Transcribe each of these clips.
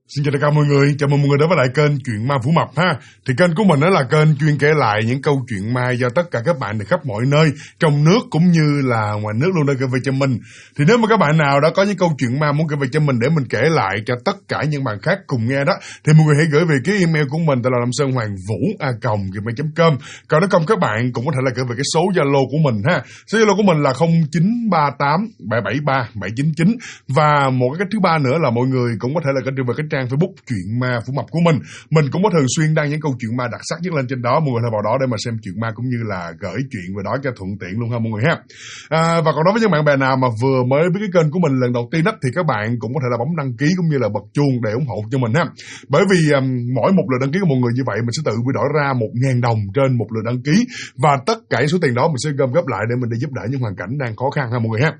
Xin chào tất cả mọi người, chào mừng mọi người đến với lại kênh Chuyện Ma Vũ Mập ha. Thì kênh của mình đó là kênh chuyên kể lại những câu chuyện ma do tất cả các bạn từ khắp mọi nơi, trong nước cũng như là ngoài nước luôn đã gửi về cho mình. Thì nếu mà các bạn nào đã có những câu chuyện ma muốn gửi về cho mình để mình kể lại cho tất cả những bạn khác cùng nghe đó, thì mọi người hãy gửi về cái email của mình tại là lamsonhoangvu@gmail.com. Còn nếu không các bạn cũng có thể là gửi về cái số Zalo của mình ha. Số Zalo của mình là 0938 773 799. Và một cái cách thứ ba nữa là mọi người cũng có thể là gửi về cái trang Facebook Chuyện Ma Vũ Mập của mình. Mình cũng có thường xuyên đăng những câu chuyện ma đặc sắc nhất lên trên đó, mọi người hãy vào đó để mà xem chuyện ma cũng như là gửi chuyện về đó cho thuận tiện luôn ha mọi người ha. Và còn đối với những bạn bè nào mà vừa mới biết cái kênh của mình lần đầu tiên đó, thì các bạn cũng có thể là bấm đăng ký cũng như là bật chuông để ủng hộ cho mình ha. Bởi vì mỗi một lượt đăng ký của mọi người như vậy mình sẽ tự quy đổi ra 1.000 đồng trên một lượt đăng ký, và tất cả số tiền đó mình sẽ gom góp lại để mình đi giúp đỡ những hoàn cảnh đang khó khăn ha mọi người ha.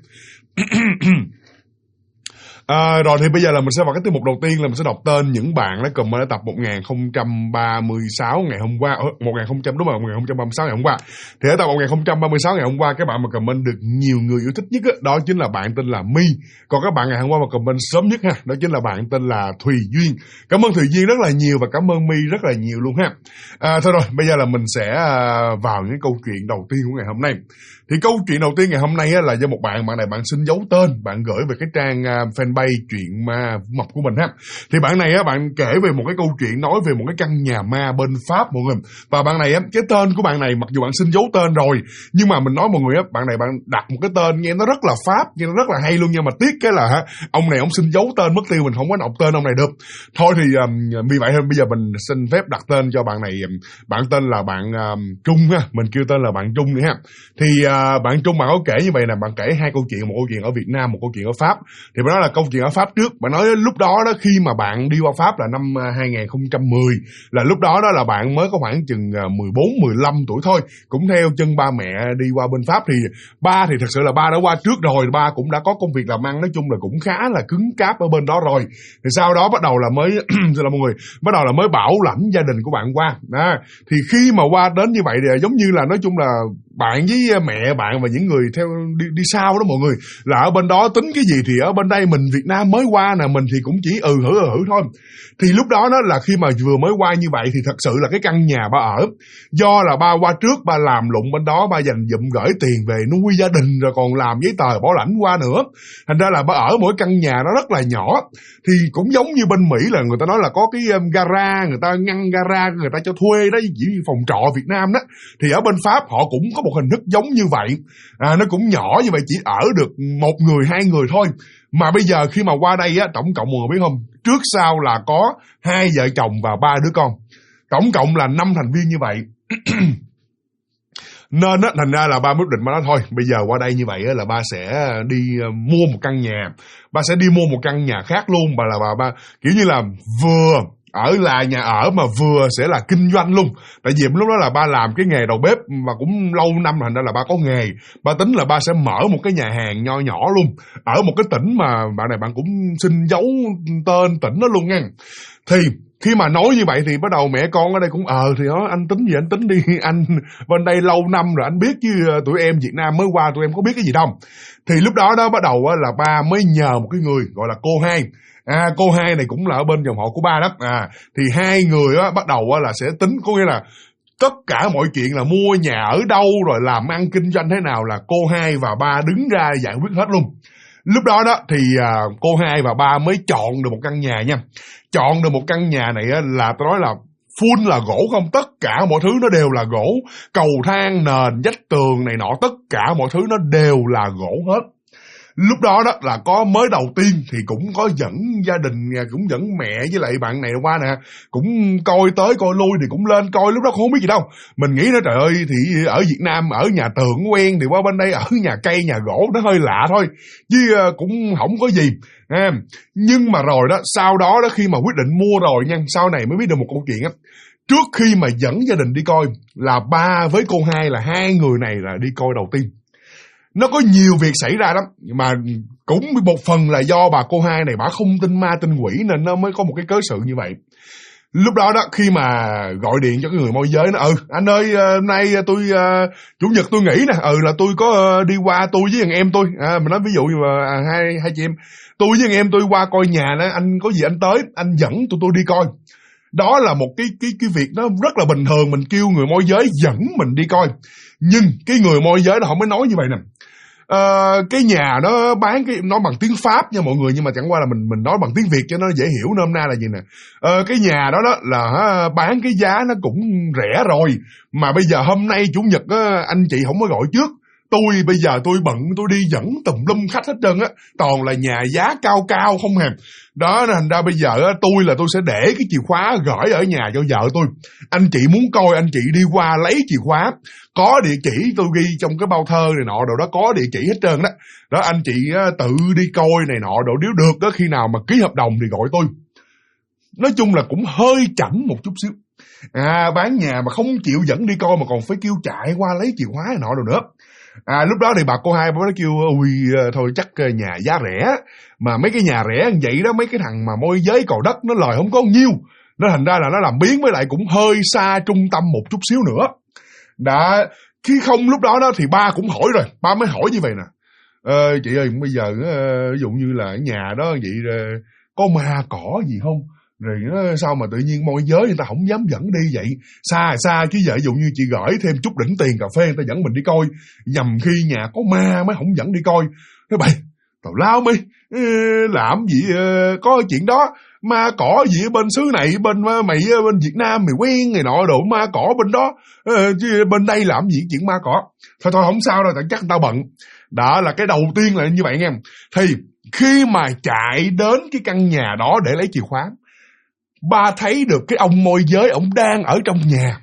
Rồi thì bây giờ là mình sẽ vào cái tiết mục đầu tiên là mình sẽ đọc tên những bạn đã comment ở tập 1036 ngày hôm qua, 1036 ngày hôm qua. Thì ở tập 1036 ngày hôm qua, các bạn mà comment được nhiều người yêu thích nhất đó chính là bạn tên là My. Còn các bạn ngày hôm qua mà comment sớm nhất ha, đó chính là bạn tên là Thùy Duyên. Cảm ơn Thùy Duyên rất là nhiều và cảm ơn My rất là nhiều luôn ha. Thôi rồi, bây giờ là mình sẽ vào những câu chuyện đầu tiên của ngày hôm nay. Thì câu chuyện đầu tiên ngày hôm nay là do một bạn này bạn xin giấu tên, bạn gửi về cái trang fanpage Chuyện Ma Vũ Mập của mình ha. Thì bạn này bạn kể về một cái câu chuyện nói về một cái căn nhà ma bên Pháp mọi người. Và bạn này cái tên của bạn này mặc dù bạn xin giấu tên rồi, nhưng mà mình nói mọi người bạn này bạn đặt một cái tên nghe nó rất là Pháp, nghe nó rất là hay luôn, nhưng mà tiếc cái là ông này ông xin giấu tên mất tiêu, mình không có đọc tên ông này được. Thôi thì vì vậy bây giờ mình xin phép đặt tên cho bạn này. Bạn tên là bạn Trung ha, mình kêu tên là bạn Trung nữa ha. Thì bạn Trung bạn có kể như vậy nè, bạn kể hai câu chuyện, một câu chuyện ở Việt Nam, một câu chuyện ở Pháp. Thì bạn nói là câu chuyện ở Pháp trước, bạn nói lúc đó khi mà bạn đi qua Pháp là năm 2010, là lúc đó là bạn mới có khoảng chừng 14-15 tuổi thôi, cũng theo chân ba mẹ đi qua bên Pháp. Thì ba thì thật sự là ba đã qua trước rồi, ba cũng đã có công việc làm ăn, nói chung là cũng khá là cứng cáp ở bên đó rồi. Thì sau đó bắt đầu là mới là mọi người bắt đầu là mới bảo lãnh gia đình của bạn qua. Thì khi mà qua đến như vậy thì giống như là nói chung là bạn với mẹ bạn và những người theo đi sau đó mọi người, là ở bên đó tính cái gì thì ở bên đây mình Việt Nam mới qua nè, mình thì cũng chỉ hử thôi. Thì lúc đó là khi mà vừa mới qua như vậy thì thật sự là cái căn nhà ba ở, do là ba qua trước, ba làm lụng bên đó, ba dành dụm gửi tiền về nuôi gia đình rồi còn làm giấy tờ bảo lãnh qua nữa, thành ra là ba ở mỗi căn nhà nó rất là nhỏ. Thì cũng giống như bên Mỹ là người ta nói là có cái gara, người ta ngăn gara người ta cho thuê đó, chỉ như phòng trọ Việt Nam đó, thì ở bên Pháp họ cũng có một hình thức giống như vậy. Nó cũng nhỏ như vậy, chỉ ở được một người hai người thôi. Mà bây giờ khi mà qua đây tổng cộng mọi người biết không, trước sau là có 2 vợ chồng và 3 đứa con, tổng cộng là 5 thành viên như vậy. Nên thành ra là ba quyết định, ba nói thôi bây giờ qua đây như vậy là ba sẽ đi mua một căn nhà, ba sẽ đi mua một căn nhà khác luôn, và là ba kiểu như là vừa ở là nhà ở mà vừa sẽ là kinh doanh luôn. Tại vì lúc đó là ba làm cái nghề đầu bếp và cũng lâu năm, thành ra là ba có nghề. Ba tính là ba sẽ mở một cái nhà hàng nho nhỏ luôn ở một cái tỉnh mà bạn này bạn cũng xin giấu tên tỉnh đó luôn nha. Thì khi mà nói như vậy thì bắt đầu mẹ con ở đây cũng thì đó, anh tính gì anh tính đi, anh bên đây lâu năm rồi anh biết chứ tụi em Việt Nam mới qua tụi em có biết cái gì đâu. Thì lúc đó bắt đầu là ba mới nhờ một cái người gọi là cô Hai. Cô Hai này cũng là ở bên dòng họ của ba đó. Thì hai người bắt đầu là sẽ tính, có nghĩa là tất cả mọi chuyện là mua nhà ở đâu rồi làm ăn kinh doanh thế nào là cô Hai và ba đứng ra giải quyết hết luôn. Lúc đó thì cô Hai và ba mới chọn được một căn nhà nha. Chọn được một căn nhà này là tôi nói là full là gỗ không, tất cả mọi thứ nó đều là gỗ, cầu thang, nền, vách tường này nọ, tất cả mọi thứ nó đều là gỗ hết. Lúc đó là có mới đầu tiên thì cũng có dẫn gia đình, cũng dẫn mẹ với lại bạn này qua nè, cũng coi tới coi lui thì cũng lên coi, lúc đó không biết gì đâu. Mình nghĩ trời ơi thì ở Việt Nam ở nhà tường quen thì qua bên đây ở nhà cây nhà gỗ nó hơi lạ thôi, chứ cũng không có gì. Nhưng mà rồi sau đó khi mà quyết định mua rồi nha, sau này mới biết được một câu chuyện trước khi mà dẫn gia đình đi coi là ba với cô Hai là hai người này là đi coi đầu tiên. Nó có nhiều việc xảy ra lắm, mà cũng một phần là do bà cô Hai này bà không tin ma tin quỷ nên nó mới có một cái cớ sự như vậy. Lúc đó đó, khi mà gọi điện cho cái người môi giới, nó anh ơi, hôm nay tôi chủ nhật tôi nghỉ nè, là tôi có đi qua, tôi với thằng em tôi, mình nói ví dụ như mà hai chị em, tôi với thằng em tôi qua coi nhà đó, anh có gì anh tới, anh dẫn tụi tôi đi coi. Đó là một cái việc nó rất là bình thường, mình kêu người môi giới dẫn mình đi coi. Nhưng cái người môi giới đó họ mới nói như vậy nè, cái nhà nó bán nói bằng tiếng Pháp nha mọi người, nhưng mà chẳng qua là mình nói bằng tiếng Việt cho nó dễ hiểu, nôm na là gì nè. Cái nhà đó đó là bán cái giá nó cũng rẻ rồi, mà bây giờ hôm nay chủ nhật anh chị không có gọi trước, bây giờ tôi bận, tôi đi dẫn tùm lum khách hết trơn á, toàn là nhà giá cao cao không hề. Đó, thành ra bây giờ tôi sẽ để cái chìa khóa gửi ở nhà cho vợ tôi. Anh chị muốn coi, anh chị đi qua lấy chìa khóa, có địa chỉ tôi ghi trong cái bao thơ này nọ, đồ đó có địa chỉ hết trơn đó. Đó, anh chị tự đi coi này nọ, đồ nếu được đó, khi nào mà ký hợp đồng thì gọi tôi. Nói chung là cũng hơi chảnh một chút xíu. Bán nhà mà không chịu dẫn đi coi mà còn phải kêu chạy qua lấy chìa khóa này nọ đồ nữa. Lúc đó thì bà cô hai mới kêu thôi chắc nhà giá rẻ, mà mấy cái nhà rẻ như vậy đó, mấy cái thằng mà môi giới cò đất nó lời không có nhiêu, nó thành ra là nó làm biến, với lại cũng hơi xa trung tâm một chút xíu nữa. Đã khi không lúc đó đó thì ba cũng hỏi rồi, ba mới hỏi như vậy nè, chị ơi bây giờ ví dụ như là nhà đó vậy có ma cỏ gì không, rồi nó sao mà tự nhiên môi giới người ta không dám dẫn đi vậy, xa chứ giờ ví dụ như chị gửi thêm chút đỉnh tiền cà phê người ta dẫn mình đi coi, nhằm khi nhà có ma mới không dẫn đi coi. Thế bày tào lao mi, làm gì có chuyện đó, ma cỏ gì ở bên xứ này, bên mày bên Việt Nam mày quen này nọ đồ, ma cỏ bên đó, chứ bên đây làm gì chuyện ma cỏ. Thôi không sao đâu, tại chắc tao bận. Đó là cái đầu tiên là như vậy nghe. Thì khi mà chạy đến cái căn nhà đó để lấy chìa khóa, ba thấy được cái ông môi giới, ổng đang ở trong nhà.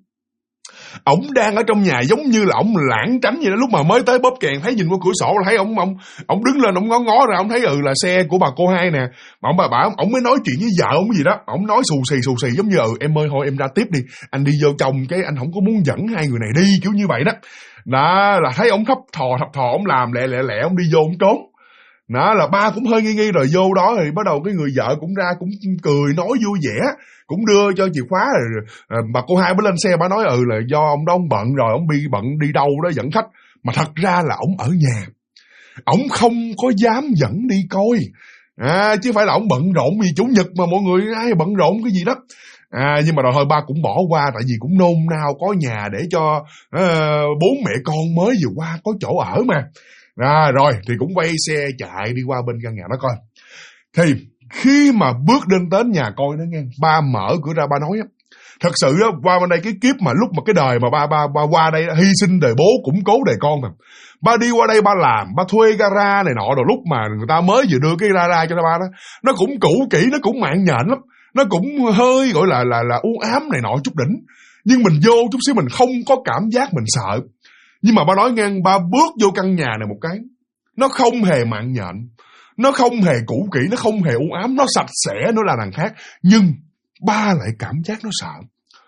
Ổng đang ở trong nhà giống như là ổng lảng tránh vậy đó. Lúc mà mới tới bóp kèn thấy nhìn qua cửa sổ là thấy ổng đứng lên, ổng ngó ra, ổng thấy là xe của bà cô hai nè. Mà ổng mới nói chuyện với vợ ổng gì đó. Ổng nói xù xì giống như em ơi thôi em ra tiếp đi, anh đi vô trong cái anh không có muốn dẫn hai người này đi, kiểu như vậy đó. Đó là thấy ổng thấp thò ổng làm lẹ ổng đi vô ổng trốn. Đó là ba cũng hơi nghi rồi vô đó thì bắt đầu cái người vợ cũng ra cũng cười nói vui vẻ, cũng đưa cho chìa khóa rồi. Bà cô hai mới lên xe, bà nói là do ông đó ông bận rồi, ông bận đi đâu đó dẫn khách, mà thật ra là ông ở nhà, ông không có dám dẫn đi coi, chứ phải là ông bận rộn vì chủ nhật mà mọi người ai bận rộn cái gì đó. Nhưng mà rồi thôi ba cũng bỏ qua, tại vì cũng nôn nao có nhà để cho bố mẹ con mới vừa qua có chỗ ở mà. Rồi thì cũng quay xe chạy đi qua bên căn nhà đó coi. Thì khi mà bước đến nhà coi đó nghe, ba mở cửa ra ba nói á, thật sự đó, qua bên đây cái kiếp mà lúc mà cái đời mà ba qua đây hy sinh đời bố củng cố đời con mà. Ba đi qua đây ba làm, ba thuê gara này nọ, rồi lúc mà người ta mới vừa đưa cái gara cho ba đó, nó cũng cũ kỹ, nó cũng mạng nhện lắm, nó cũng hơi gọi là u ám này nọ chút đỉnh. Nhưng mình vô chút xíu mình không có cảm giác mình sợ. Nhưng mà ba nói nghe, ba bước vô căn nhà này một cái, nó không hề mạng nhện, nó không hề cũ kỹ, nó không hề u ám, nó sạch sẽ, nó là đằng khác. Nhưng ba lại cảm giác nó sợ.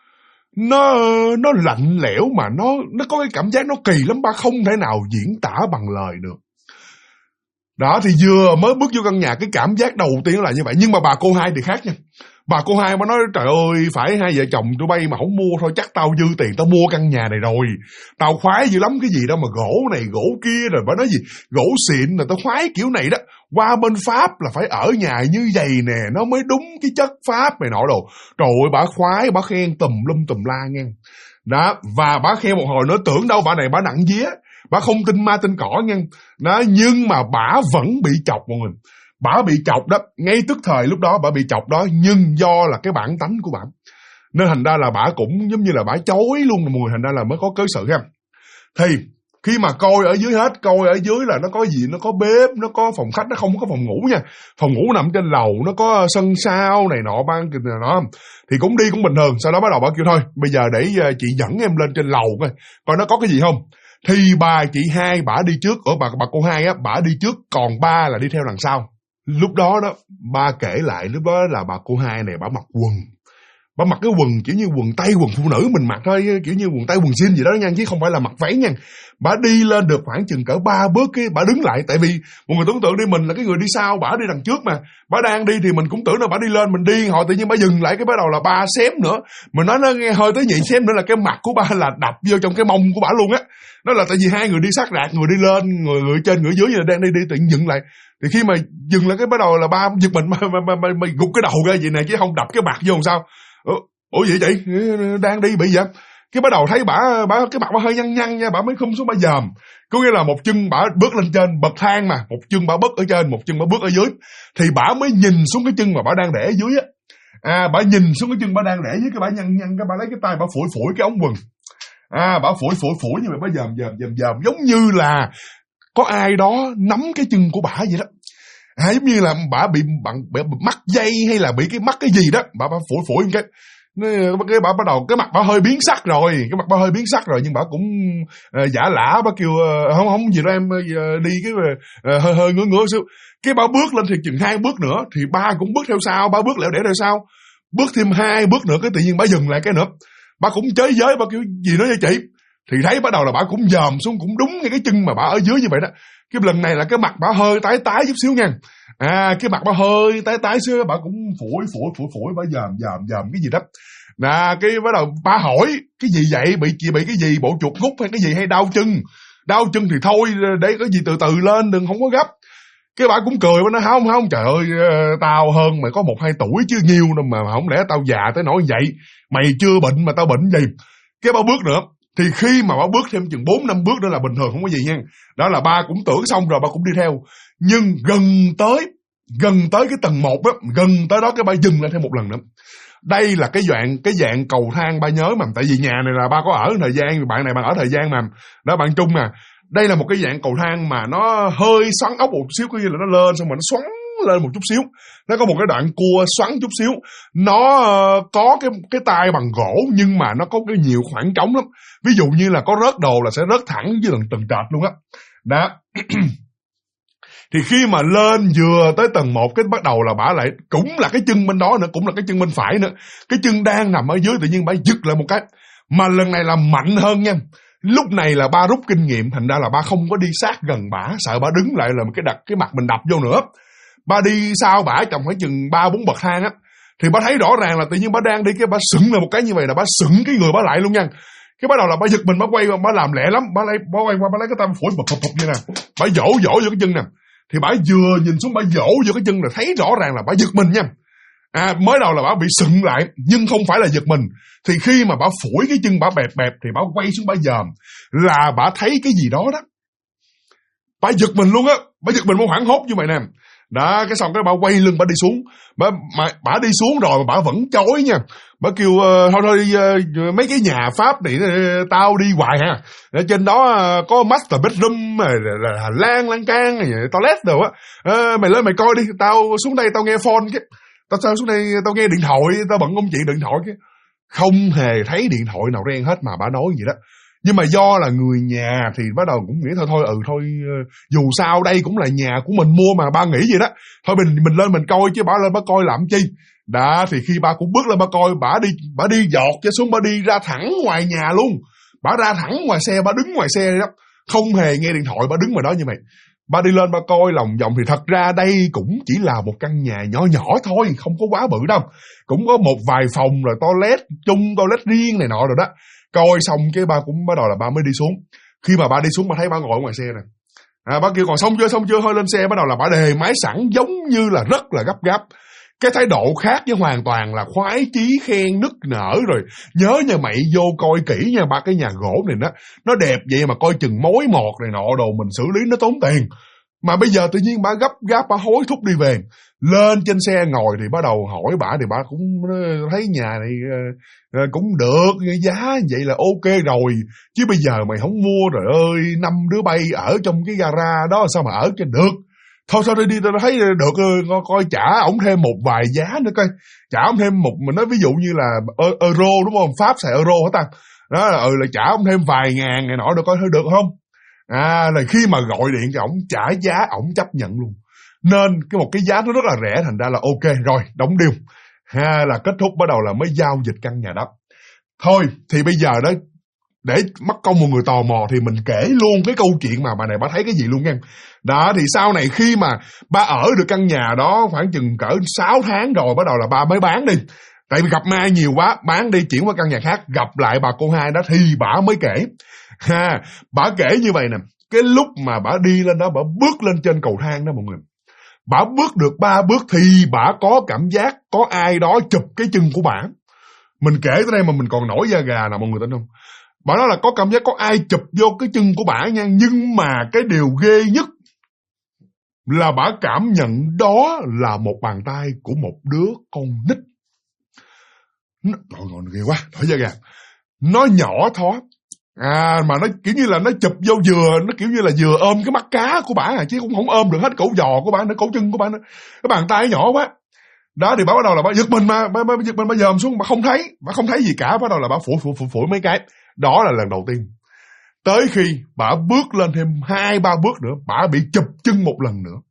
Nó lạnh lẽo mà nó có cái cảm giác nó kỳ lắm, ba không thể nào diễn tả bằng lời được. Đó thì vừa mới bước vô căn nhà, cái cảm giác đầu tiên là như vậy. Nhưng mà bà cô hai thì khác nha. Bà cô hai mới nói trời ơi, phải hai vợ chồng tụi bay mà không mua thôi chắc tao dư tiền tao mua căn nhà này rồi. Tao khoái dữ lắm, cái gì đâu mà gỗ này gỗ kia, rồi bà nói gì gỗ xịn là tao khoái kiểu này đó. Qua bên Pháp là phải ở nhà như vậy nè, nó mới đúng cái chất Pháp này nọ đồ. Trời ơi, bà khoái, bà khen tùm lum tùm la nghe. Đó, và bà khen một hồi nữa tưởng đâu bà này bà nặng vía, bà không tin ma tin cỏ nha. Đó, nhưng mà bà vẫn bị chọc mọi người. Bà bị chọc đó, ngay tức thời lúc đó bà bị chọc đó, nhưng do là cái bản tánh của bà, nên thành ra là bà cũng giống như là bà chối luôn mọi người, thành ra là mới có cớ sự ha. Thì khi mà coi ở dưới hết, coi ở dưới là nó có gì, nó có bếp, nó có phòng khách, nó không có phòng ngủ nha. Phòng ngủ nằm trên lầu, nó có sân sau này nọ, ban này nọ. Thì cũng đi cũng bình thường. Sau đó bắt đầu bà kêu thôi, bây giờ để chị dẫn em lên trên lầu coi nó có cái gì không. Thì bà chị hai bả đi trước, ở bà cô hai á, bả đi trước, còn ba là đi theo đằng sau. Lúc đó đó, ba kể lại lúc đó là bà cô hai này bả mặc quần. Bà mặc cái quần kiểu như quần tây, quần phụ nữ mình mặc thôi, kiểu như quần tây quần jean gì đó nha, chứ không phải là mặc váy nha. Bà đi lên được khoảng chừng cỡ 3 bước cái bà đứng lại, tại vì một người tưởng tượng đi, mình là cái người đi sau, bà đi đằng trước mà. Bà đang đi thì mình cũng tưởng là bà đi lên, mình đi họ tự nhiên bà dừng lại, cái bắt đầu là ba xém nữa. Mình nói nó nghe hơi tới nhị xém nữa là cái mặt của bà là đập vô trong cái mông của bà luôn á. Đó là tại vì hai người đi sát rạc, người đi lên, người trên người dưới như là đang đi tự nhiên dừng lại. Thì khi mà dừng lại cái bắt đầu là ba giật mình mà gục cái đầu ra vậy này, chứ không đập cái mặt vô làm sao. Ủa vậy chị đang đi bị vậy? Cái bắt đầu thấy bà cái mặt bà hơi nhăn nhăn nha, bà mới khum xuống bà dòm. Có nghĩa là một chân bà bước lên trên bậc thang mà, một chân bà bước ở trên, một chân bà bước ở dưới, thì bà mới nhìn xuống cái chân mà bà đang để ở dưới á. Bà nhìn xuống cái chân bà đang để dưới, cái bà nhăn nhăn, cái bà lấy cái tay bà phủi cái ống quần. Bà phủi như vậy, bà dòm giống như là có ai đó nắm cái chân của bà vậy đó. Giống như là bà bị mắc dây hay là bị cái mắc cái gì đó, bà phủi cái bà bắt đầu cái mặt bà hơi biến sắc rồi, nhưng bà cũng giả lả, bà kêu không gì đâu em, đi cái hơi ngứa xíu. Cái bà bước lên thì chừng 2 bước nữa thì ba cũng bước theo sau, ba bước lẻo đẻo theo sau, bước thêm 2 bước nữa cái tự nhiên bà dừng lại cái nữa. Bà cũng chới giới, bà kêu gì nói với chị, thì thấy bắt đầu là bà cũng dòm xuống, cũng đúng ngay cái chân mà bà ở dưới như vậy đó. Cái lần này là cái mặt bà hơi tái chút xíu nha. Cái mặt bà hơi tái xíu, bà cũng phủi, bà dòm cái gì đó. Cái bắt đầu bà hỏi cái gì vậy, bị cái gì, bộ chuột rút hay cái gì, hay đau chân thì thôi, để có gì từ từ lên, đừng không có gấp. Cái bà cũng cười, bà nói không, trời ơi, tao hơn mày có 1-2 tuổi chứ nhiêu đâu mà không lẽ tao già tới nỗi vậy, mày chưa bệnh mà tao bệnh gì. Cái bà bước nữa, thì khi mà bà bước thêm chừng 4-5 bước nữa là bình thường, không có gì nha. Đó là ba cũng tưởng xong rồi, ba cũng đi theo. Nhưng gần tới cái tầng 1 á, gần tới đó cái ba dừng lại thêm một lần nữa. Đây là cái dạng cầu thang ba nhớ mà, tại vì nhà này là ba có ở thời gian, bạn này bạn ở thời gian mà, đó bạn Trung mà. Đây là một cái dạng cầu thang mà nó hơi xoắn ốc một xíu, coi như là nó lên xong rồi nó xoắn lên một chút xíu. Nó có một cái đoạn cua xoắn chút xíu. Nó có cái tay bằng gỗ, nhưng mà nó có cái nhiều khoảng trống lắm. Ví dụ như là có rớt đồ là sẽ rớt thẳng dưới tầng trệt luôn á. Đó. Thì khi mà lên vừa tới tầng 1 cái bắt đầu là bả lại, cũng là cái chân bên đó nữa, cũng là cái chân bên phải nữa. Cái chân đang nằm ở dưới tự nhiên bả giật lại một cái. Mà lần này là mạnh hơn nha. Lúc này là ba rút kinh nghiệm, thành ra là ba không có đi sát gần bả, sợ bả đứng lại là cái mặt mình đập vô nữa. Ba đi sau bả trong khoảng chừng 3-4 bậc thang á, thì ba thấy rõ ràng là tự nhiên bả đang đi, cái bả sững lại một cái như vậy, là bả sững cái người bả lại luôn nha. Cái bắt đầu là bả giật mình, bả quay qua, bả làm lẹ lắm, bả quay qua, bả lấy cái tay phủi bụp như nè, bả vỗ vô cái chân nè. Thì bả vừa nhìn xuống, bả vỗ vô cái chân là thấy rõ ràng là bả giật mình nha. Mới đầu là bả bị sững lại, nhưng không phải là giật mình. Thì khi mà bả phủi cái chân bả bẹp thì bả quay xuống bả dòm, là bả thấy cái gì đó đó. Bả giật mình luôn á, bả giật mình, bả hoảng hốt như vậy nè. Đó, cái xong cái bả quay lưng bả đi xuống. Bả đi xuống rồi mà bả vẫn chối nha. Bả kêu thôi mấy cái nhà Pháp này tao đi hoài ha. Ở trên đó có master bedroom, là hành lang lan can, toilet đồ á. Mày lên mày coi đi, tao xuống đây tao nghe phone cái. Tao xuống đây tao nghe điện thoại, tao bận công chuyện điện thoại cái. Không hề thấy điện thoại nào reng hết mà bả nói gì đó. Nhưng mà do là người nhà thì bắt đầu cũng nghĩ thôi dù sao đây cũng là nhà của mình mua mà, ba nghĩ vậy đó. Thôi mình lên mình coi chứ bả lên bả coi làm chi. Đó, thì khi ba cũng bước lên bả coi, bả đi giọt cho xuống, bả đi ra thẳng ngoài nhà luôn. Bả ra thẳng ngoài xe, bả đứng ngoài xe đó, không hề nghe điện thoại, bả đứng ngoài đó như vậy. Ba đi lên ba coi lòng vòng thì thật ra đây cũng chỉ là một căn nhà nhỏ nhỏ thôi, không có quá bự đâu. Cũng có một vài phòng rồi toilet chung, toilet riêng này nọ rồi đó. Coi xong cái ba cũng bắt đầu là ba mới đi xuống. Khi mà ba đi xuống ba thấy ba ngồi ngoài xe nè. Ba kêu còn xong chưa, hơi lên xe bắt đầu là ba đề máy sẵn, giống như là rất là gấp gáp. Cái thái độ khác với hoàn toàn là khoái chí khen nức nở rồi. Nhớ nha mày vô coi kỹ nha, ba cái nhà gỗ này nó đẹp vậy mà coi chừng mối mọt này nọ đồ mình xử lý nó tốn tiền. Mà bây giờ tự nhiên bà gấp gáp, bà hối thúc đi về. Lên trên xe ngồi thì bắt đầu hỏi bà, thì bà cũng thấy nhà này cũng được, giá vậy là ok rồi. Chứ bây giờ mày không mua rồi ơi, 5 đứa bay ở trong cái gara đó sao mà ở cho được. Thôi sao đi tao thấy được, coi trả ổng thêm một vài giá nữa coi. Trả ổng thêm một, mình nói ví dụ như là euro đúng không, Pháp xài euro hả ta. Đó là trả ổng thêm vài ngàn này nọ được coi, thôi được không. Là khi mà gọi điện cho ổng trả giá, ổng chấp nhận luôn. Nên một cái giá nó rất là rẻ, thành ra là ok rồi, đóng deal. là kết thúc bắt đầu là mới giao dịch căn nhà đó. Thôi thì bây giờ đó, để mất công một người tò mò thì mình kể luôn cái câu chuyện mà bà này bà thấy cái gì luôn nha. Đó thì sau này khi mà bà ở được căn nhà đó khoảng chừng cỡ 6 tháng rồi bắt đầu là bà mới bán đi. Tại vì gặp ma nhiều quá, bán đi chuyển qua căn nhà khác, gặp lại bà cô hai đó thì bà mới kể. Bà kể như vậy nè, cái lúc mà bà đi lên đó, bà bước lên trên cầu thang đó mọi người. Bà bước được 3 bước thì bà có cảm giác có ai đó chụp cái chân của bà. Mình kể tới đây mà mình còn nổi da gà nè mọi người tin không? Bà nói là có cảm giác có ai chụp vô cái chân của bà nha. Nhưng mà cái điều ghê nhất là bà cảm nhận đó là một bàn tay của một đứa con nít. Trời ơi, ghê quá, nổi da gà. Nó nhỏ thó. Mà nó kiểu như là nó chụp vô nó kiểu như là vừa ôm cái mắt cá của bả chứ không ôm được hết cổ giò của bả nữa, cổ chân của bả nữa. Cái bàn tay nhỏ quá. Đó thì bả bắt đầu là bả giật mình bà dòm xuống, bả không thấy gì cả, bắt đầu là bả phủi mấy cái. Đó là lần đầu tiên. Tới khi bả bước lên thêm 2-3 bước nữa, bả bị chụp chân một lần nữa.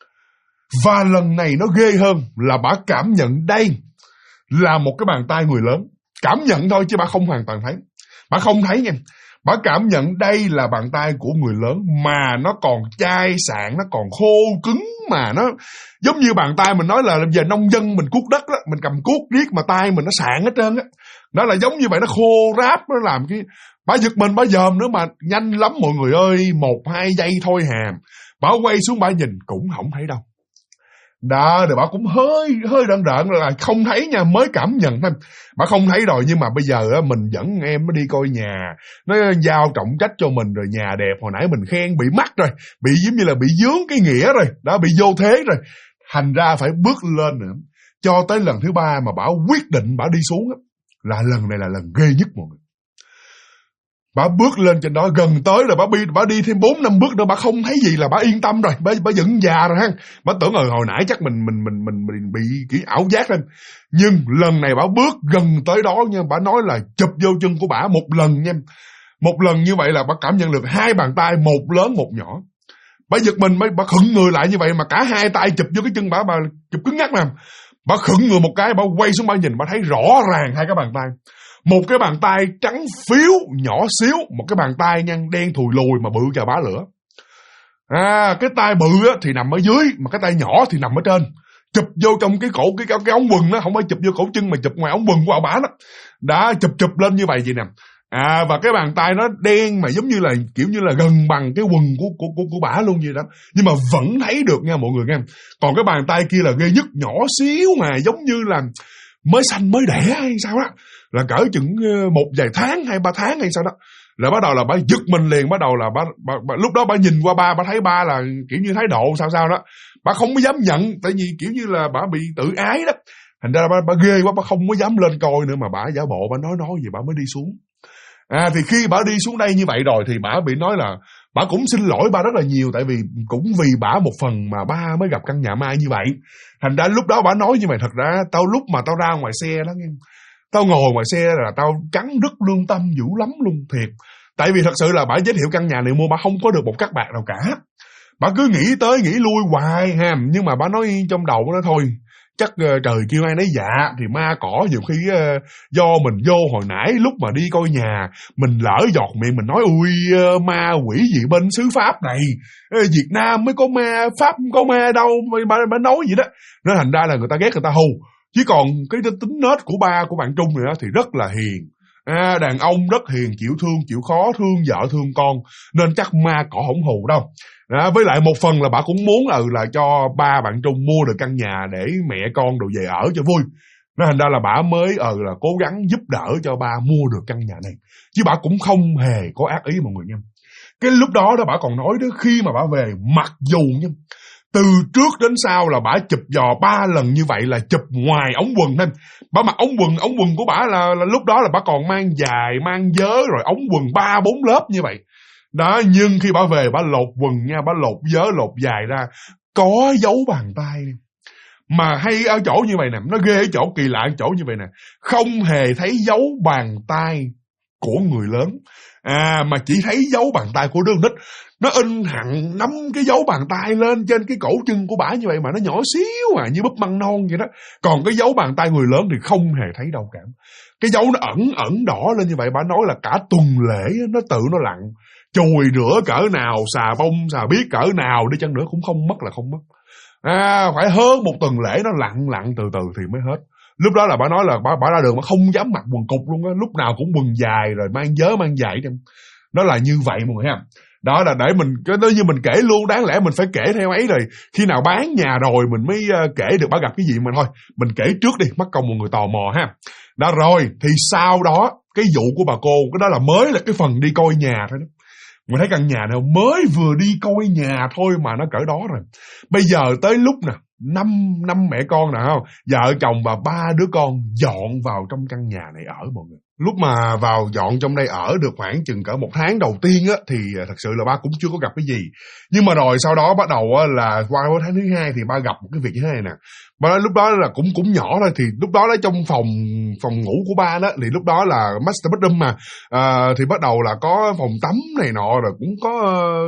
Và lần này nó ghê hơn là bả cảm nhận đây là một cái bàn tay người lớn. Cảm nhận thôi chứ bả không hoàn toàn thấy. Bà không thấy nha. Bà cảm nhận đây là bàn tay của người lớn mà nó còn chai sạn, nó còn khô cứng, mà nó giống như bàn tay mình nói là giờ nông dân mình cuốc đất đó, mình cầm cuốc riết mà tay mình nó sạn hết trơn á. Đó là giống như vậy, nó khô ráp, nó làm cái. Bà giật mình, bà dòm nữa mà nhanh lắm mọi người ơi, 1-2 giây thôi hà. Bà quay xuống bà nhìn cũng không thấy đâu. Đó, rồi bà cũng hơi rợn là không thấy nha, mới cảm nhận thôi. Bà không thấy rồi, nhưng mà bây giờ á, mình dẫn em nó đi coi nhà, nó giao trọng trách cho mình rồi, nhà đẹp, hồi nãy mình khen bị mắc rồi, bị giống như là bị dướng cái nghĩa rồi, đó, bị vô thế rồi. Thành ra phải bước lên nữa. Cho tới lần thứ 3 mà bà quyết định bà đi xuống á, là lần này là lần ghê nhất mọi người. Bà bước lên trên đó gần tới rồi, bà đi thêm 4-5 bước nữa, bà không thấy gì là bà yên tâm rồi, bà dựng già rồi ha. Bà tưởng hồi nãy chắc mình bị kiểu ảo giác lên. Nhưng lần này bà bước gần tới đó nha, bà nói là chụp vô chân của bà một lần nha. Một lần như vậy là bà cảm nhận được 2 bàn tay, một lớn một nhỏ. Bà giật mình, bà khựng người lại như vậy mà cả 2 tay chụp vô cái chân bà chụp cứng ngắc nè. Bà khựng người một cái, bà quay xuống bà nhìn, bà thấy rõ ràng 2 cái bàn tay. Một cái bàn tay trắng phiếu, nhỏ xíu, một cái bàn tay nhăn đen thùi lùi mà bự chà bá lửa. Cái tay bự á, thì nằm ở dưới, mà cái tay nhỏ thì nằm ở trên. Chụp vô trong cái cổ, cái ống quần đó, không phải chụp vô cổ chân mà chụp ngoài ống quần của bả đó. Đã chụp lên như vậy nè. Và cái bàn tay nó đen mà giống như là kiểu như là gần bằng cái quần của bả luôn vậy đó. Nhưng mà vẫn thấy được nha mọi người nghe. Còn cái bàn tay kia là ghê nhất, nhỏ xíu mà giống như là mới sanh mới đẻ hay sao đó, là cỡ chừng 1 vài tháng hay 3 tháng hay sao đó, là bắt đầu là bà giật mình liền. Bắt đầu là bà lúc đó bà nhìn qua bà thấy ba là kiểu như thái độ sao đó, bà không có dám nhận, tại vì kiểu như là bà bị tự ái đó. Thành ra bà ghê quá, bà không có dám lên coi nữa, mà bà giả bộ bà nói gì bà mới đi xuống. Thì khi bà đi xuống đây như vậy rồi thì bà bị nói là bà cũng xin lỗi ba rất là nhiều, tại vì cũng vì bà một phần mà ba mới gặp căn nhà ma như vậy. Thành ra lúc đó bà nói như vậy, thật ra lúc mà tao ra ngoài xe đó nghe, tao ngồi ngoài xe là tao cắn đứt lương tâm dữ lắm luôn thiệt. Tại vì thật sự là bà giới thiệu căn nhà này mua, bà không có được một cắc bạc nào cả. Bà cứ nghĩ tới nghĩ lui hoài ha, nhưng mà bà nói trong đầu nó thôi, chắc trời kêu ai nấy dạ, thì ma cỏ nhiều khi do mình vô hồi nãy lúc mà đi coi nhà, mình lỡ giọt miệng mình nói ui ma quỷ gì bên xứ Pháp này, Việt Nam mới có ma, Pháp không có ma đâu, bà nói gì đó. Nên thành ra là người ta ghét, người ta hù. Chứ còn cái tính nết của ba của bạn Trung này thì rất là hiền. Đàn ông rất hiền, chịu thương, chịu khó, thương vợ, thương con. Nên chắc ma cỏ không hù đâu. Với lại một phần là bà cũng muốn là cho ba bạn Trung mua được căn nhà để mẹ con đồ về ở cho vui. Nên thành ra là bà mới là cố gắng giúp đỡ cho ba mua được căn nhà này. Chứ bà cũng không hề có ác ý mọi người nha. Cái lúc đó bà còn nói đó, khi mà bà về, mặc dù nha, từ trước đến sau là bả chụp dò 3 lần như vậy là chụp ngoài ống quần thêm. Bả mặc ống quần của bả là lúc đó là bả còn mang dài, mang vớ rồi ống quần 3-4 lớp như vậy. Đó, nhưng khi bả về bả lột quần nha, bả lột vớ, lột dài ra, có dấu bàn tay. Mà hay ở chỗ như vậy nè, nó ghê ở chỗ kỳ lạ ở chỗ như vậy nè, không hề thấy dấu bàn tay của người lớn. Mà chỉ thấy dấu bàn tay của đứa nít. Nó in hẳn 5 cái dấu bàn tay lên trên cái cổ chân của bả như vậy, mà nó nhỏ xíu à, như búp măng non vậy đó. Còn cái dấu bàn tay người lớn thì không hề thấy đâu cả. Cái dấu nó ẩn đỏ lên như vậy. Bả nói là cả tuần lễ nó tự nó lặn, chùi rửa cỡ nào, xà bông xà biếc cỡ nào đi chăng nữa cũng không mất là không mất. Phải hơn một tuần lễ nó lặn từ từ thì mới hết. Lúc đó là bà nói là bà ra đường mà không dám mặc quần cục luôn á, lúc nào cũng quần dài rồi mang vớ mang giày trong. Nó là như vậy mọi người ha. Đó là để mình, nếu như mình kể luôn, đáng lẽ mình phải kể theo ấy rồi. Khi nào bán nhà rồi mình mới kể được bà gặp cái gì mà thôi. Mình kể trước đi, mắc công một người tò mò ha. Đó rồi, thì sau đó, cái vụ của bà cô, cái đó là mới là cái phần đi coi nhà thôi đó. Mình thấy căn nhà nào mới vừa đi coi nhà thôi mà nó cỡ đó rồi. Bây giờ tới lúc nè, năm mẹ con nè không, vợ chồng và 3 đứa con dọn vào trong căn nhà này ở mọi người. Lúc mà vào dọn trong đây ở được khoảng chừng cỡ 1 tháng đầu tiên á, thì thật sự là ba cũng chưa có gặp cái gì. Nhưng mà rồi sau đó bắt đầu á, là qua tháng thứ 2 thì ba gặp một cái việc như thế này nè. Ba nói lúc đó là cũng nhỏ thôi, thì lúc đó trong phòng ngủ của ba đó, thì lúc đó là master bedroom mà, thì bắt đầu là có phòng tắm này nọ, rồi cũng có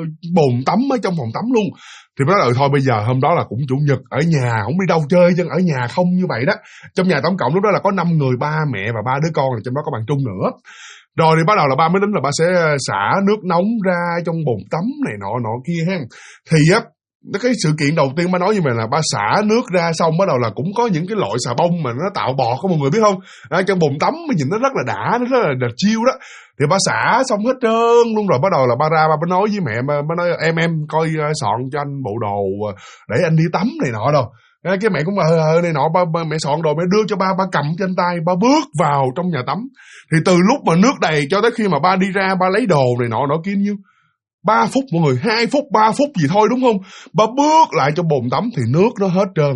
bồn tắm ở trong phòng tắm luôn. Thì mới nói thôi bây giờ hôm đó là cũng chủ nhật ở nhà, không đi đâu chơi chứ ở nhà không như vậy đó. Trong nhà tổng cộng lúc đó là có 5 người, 3 mẹ và 3 đứa con, trong đó có bạn Trung nữa. Rồi thì bắt đầu là ba mới tính là ba sẽ xả nước nóng ra trong bồn tắm này nọ kia ha. Thì á, cái sự kiện đầu tiên ba nói như vậy là ba xả nước ra xong bắt đầu là cũng có những cái loại xà bông mà nó tạo bọt, có mọi người biết không? Trong bồn tắm mà nhìn nó rất là đã, nó rất là chill đó. Thì ba xả xong hết trơn luôn rồi bắt đầu là ba ra ba nói với mẹ, ba nói em coi soạn cho anh bộ đồ để anh đi tắm này nọ đâu. Cái mẹ cũng này nọ, mẹ soạn đồ mẹ đưa cho ba cầm trên tay, ba bước vào trong nhà tắm. Thì từ lúc mà nước đầy cho tới khi mà ba đi ra ba lấy đồ này nọ kia nhiêu 3 phút mọi người, 2 phút 3 phút gì thôi đúng không? Ba bước lại trong bồn tắm thì nước nó hết trơn.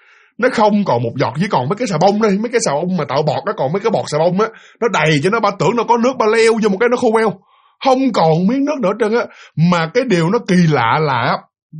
Nó không còn một giọt, chỉ còn mấy cái xà bông đây, mấy cái xà bông mà tạo bọt đó, còn mấy cái bọt xà bông á, nó đầy cho nó, ba tưởng nó có nước, ba leo vô một cái nó khô queo. Không còn miếng nước nữa trơn á. Mà cái điều nó kỳ lạ là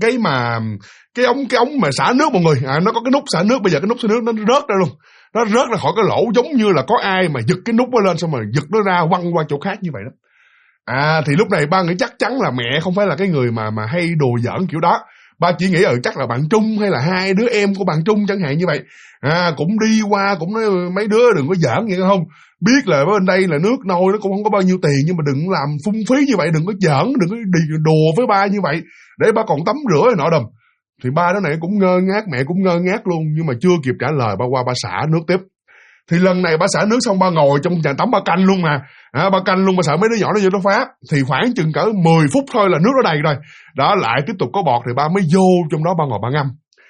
cái ống mà xả nước mọi người, nó có cái nút xả nước, bây giờ cái nút xả nước nó rớt ra luôn. Nó rớt ra khỏi cái lỗ giống như là có ai mà giật cái nút nó lên xong rồi giật nó ra quăng qua chỗ khác như vậy đó. Thì lúc này ba nghĩ chắc chắn là mẹ không phải là cái người mà hay đùa giỡn kiểu đó. Ba chỉ nghĩ chắc là bạn Trung hay là 2 đứa em của bạn Trung chẳng hạn như vậy. Cũng đi qua cũng nói mấy đứa đừng có giỡn vậy không. Biết là bên đây là nước nôi nó cũng không có bao nhiêu tiền, nhưng mà đừng làm phung phí như vậy, đừng có giỡn, đừng có đi đùa với ba như vậy, để ba còn tắm rửa này nọ đầm. Thì ba đứa này cũng ngơ ngác, mẹ cũng ngơ ngác luôn, nhưng mà chưa kịp trả lời ba qua ba xả nước tiếp. Thì lần này ba xả nước xong ba ngồi trong nhà tắm ba canh luôn mà. Ba canh luôn, ba sợ mấy đứa nhỏ nó vô nó phá. Thì khoảng chừng cỡ 10 phút thôi là nước nó đầy rồi. Đó, lại tiếp tục có bọt thì ba mới vô trong đó ba ngồi ba ngâm.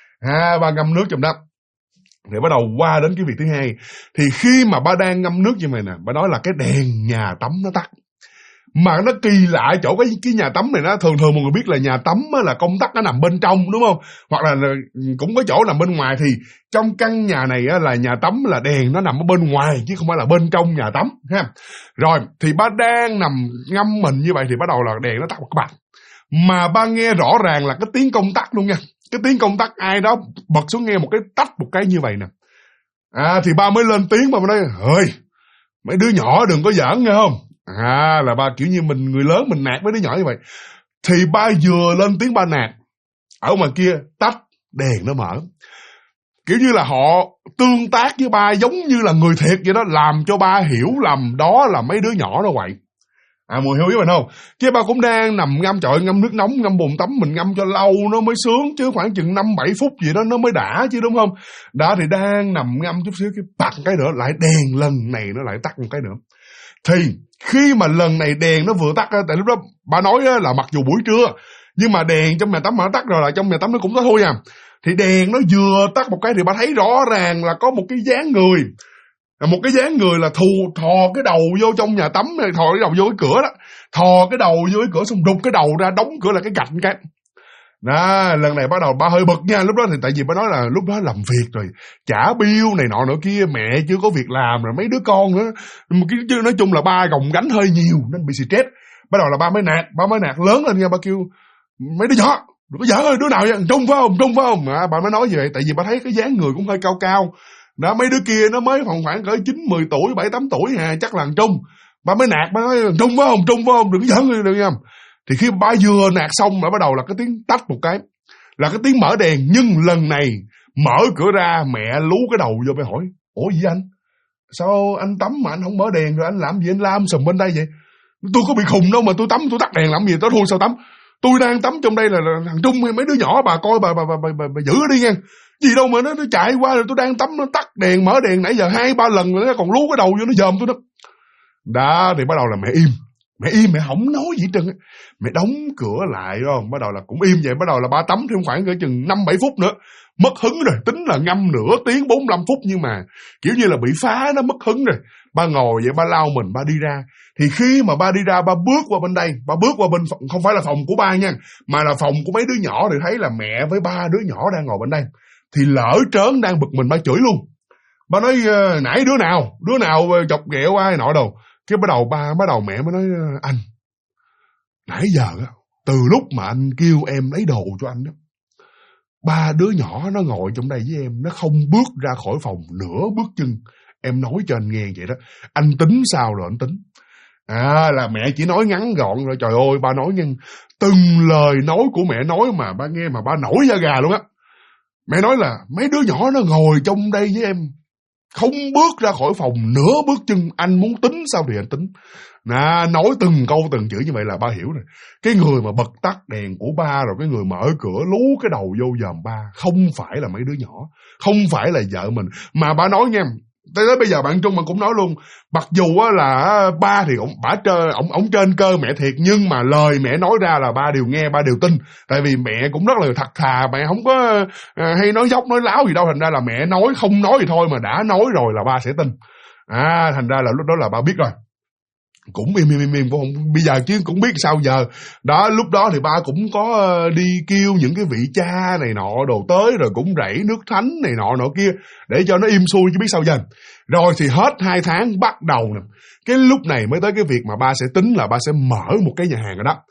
Ba ngâm nước trong đó. Thì bắt đầu qua đến cái việc thứ hai. Thì khi mà ba đang ngâm nước như vậy nè, ba nói là cái đèn nhà tắm nó tắt. Mà nó kỳ lạ chỗ cái nhà tắm này, nó thường mọi người biết là nhà tắm là công tắc nó nằm bên trong đúng không? Hoặc là cũng có chỗ nằm bên ngoài, thì trong căn nhà này là nhà tắm là đèn nó nằm ở bên ngoài chứ không phải là bên trong nhà tắm ha. Rồi thì ba đang nằm ngâm mình như vậy thì bắt đầu là đèn nó tắt một cái bạch. Mà ba nghe rõ ràng là cái tiếng công tắc luôn nha. Cái tiếng công tắc ai đó bật xuống nghe một cái tách một cái như vậy nè. Thì ba mới lên tiếng, ba mới nói ơi mấy đứa nhỏ đừng có giỡn nghe không. Là ba kiểu như mình người lớn mình nạt với đứa nhỏ như vậy. Thì ba vừa lên tiếng ba nạt, ở ngoài kia tắt đèn nó mở. Kiểu như là họ tương tác với ba giống như là người thiệt vậy đó, làm cho ba hiểu lầm đó là mấy đứa nhỏ nó quậy. Mùi hiểu ý mình không? Chứ ba cũng đang nằm ngâm, trời ngâm nước nóng, ngâm bồn tắm mình ngâm cho lâu nó mới sướng, chứ khoảng chừng 5-7 phút gì đó nó mới đã chứ đúng không? Đó thì đang nằm ngâm chút xíu cái bật cái nữa, lại đèn lần này nó lại tắt một cái nữa. Thì khi mà lần này đèn nó vừa tắt, tại lúc đó bà nói là mặc dù buổi trưa nhưng mà đèn trong nhà tắm mà nó tắt rồi là trong nhà tắm nó cũng có thôi à. Thì đèn nó vừa tắt một cái thì bà thấy rõ ràng là có một cái dáng người. Một cái dáng người là thò cái đầu vô trong nhà tắm này, thò cái đầu vô cái cửa đó. Thò cái đầu vô cái cửa xong rụt cái đầu ra, đóng cửa lại cái gạch cái. Đó, lần này bắt đầu ba hơi bực nha. Lúc đó thì tại vì ba nói là lúc đó làm việc rồi, trả bill này nọ nữa kia, mẹ chưa có việc làm rồi mấy đứa con nữa. Chứ nói chung là ba gồng gánh hơi nhiều nên bị stress. Bắt đầu là ba mới nạt lớn lên nha. Ba kêu mấy đứa nhỏ đừng có giỡn ơi, đứa nào vậy, Trung phải không? Ba mới nói vậy tại vì ba thấy cái dáng người cũng hơi cao cao. Đó, mấy đứa kia nó mới khoảng cỡ 9-10 tuổi, 7-8 tuổi chắc là Trung. Ba mới nạt, ba nói Trung phải không, đừng có giỡn đừng nha. Thì khi ba vừa nạt xong là bắt đầu là cái tiếng tách một cái, là cái tiếng mở đèn. Nhưng lần này mở cửa ra, mẹ lú cái đầu vô, mẹ hỏi: ủa gì anh? Sao anh tắm mà anh không mở đèn, rồi anh làm gì, anh lam sùm bên đây vậy? Tôi có bị khùng đâu mà tôi tắm, tôi tắt đèn làm gì, tối thui sao tắm? Tôi đang tắm trong đây là thằng Trung hay mấy đứa nhỏ, bà coi bà giữ nó đi nha. Gì đâu mà nó chạy qua, rồi tôi đang tắm nó tắt đèn mở đèn nãy giờ 2-3 lần rồi, nó còn lú cái đầu vô nó dòm tôi đó. Đó thì bắt đầu là mẹ im, mẹ không nói gì hết trơn á. Mẹ đóng cửa lại đó, bắt đầu là cũng im vậy. Bắt đầu là ba tắm thêm khoảng cỡ chừng 5-7 phút nữa, mất hứng rồi, tính là ngâm nửa tiếng 45 phút, nhưng mà kiểu như là bị phá, nó mất hứng rồi. Ba ngồi vậy, ba lau mình, ba đi ra. Thì khi mà ba đi ra, ba bước qua bên đây, ba bước qua bên, không phải là phòng của ba nha, mà là phòng của mấy đứa nhỏ, thì thấy là mẹ với 3 đứa nhỏ đang ngồi bên đây. Thì lỡ trớn đang bực mình, ba chửi luôn. Ba nói: nãy đứa nào chọc ghẹo ai nọ đâu. Cái bắt đầu mẹ mới nói: anh, nãy giờ từ lúc mà anh kêu em lấy đồ cho anh đó, 3 đứa nhỏ nó ngồi trong đây với em, nó không bước ra khỏi phòng nửa bước chân. Em nói cho anh nghe vậy đó. Anh tính sao rồi anh tính? Là mẹ chỉ nói ngắn gọn rồi. Trời ơi, ba nói nhưng từng lời nói của mẹ nói mà ba nghe mà ba nổi da gà luôn á. Mẹ nói là mấy đứa nhỏ nó ngồi trong đây với em, không bước ra khỏi phòng nửa bước chân. Anh muốn tính sao thì anh tính. Nói từng câu từng chữ như vậy là ba hiểu rồi. Cái người mà bật tắt đèn của ba, rồi cái người mở cửa lú cái đầu vô dòm ba, không phải là mấy đứa nhỏ, không phải là vợ mình. Mà ba nói nha, tới bây giờ bạn Trung mà cũng nói luôn, mặc dù là ba thì ổng trên cơ mẹ thiệt, nhưng mà lời mẹ nói ra là ba đều nghe, ba đều tin. Tại vì mẹ cũng rất là thật thà, mẹ không có hay nói dốc nói láo gì đâu. Thành ra là mẹ nói không nói thì thôi, mà đã nói rồi là ba sẽ tin. Thành ra là lúc đó là ba biết rồi, cũng im cũng không, bây giờ chứ cũng biết sao giờ. Đó, lúc đó thì ba cũng có đi kêu những cái vị cha này nọ đồ tới, rồi cũng rảy nước thánh này nọ kia để cho nó im xuôi chứ biết sao giờ. Rồi thì hết 2 tháng bắt đầu nè, cái lúc này mới tới cái việc mà ba sẽ tính là ba sẽ mở một cái nhà hàng rồi đó.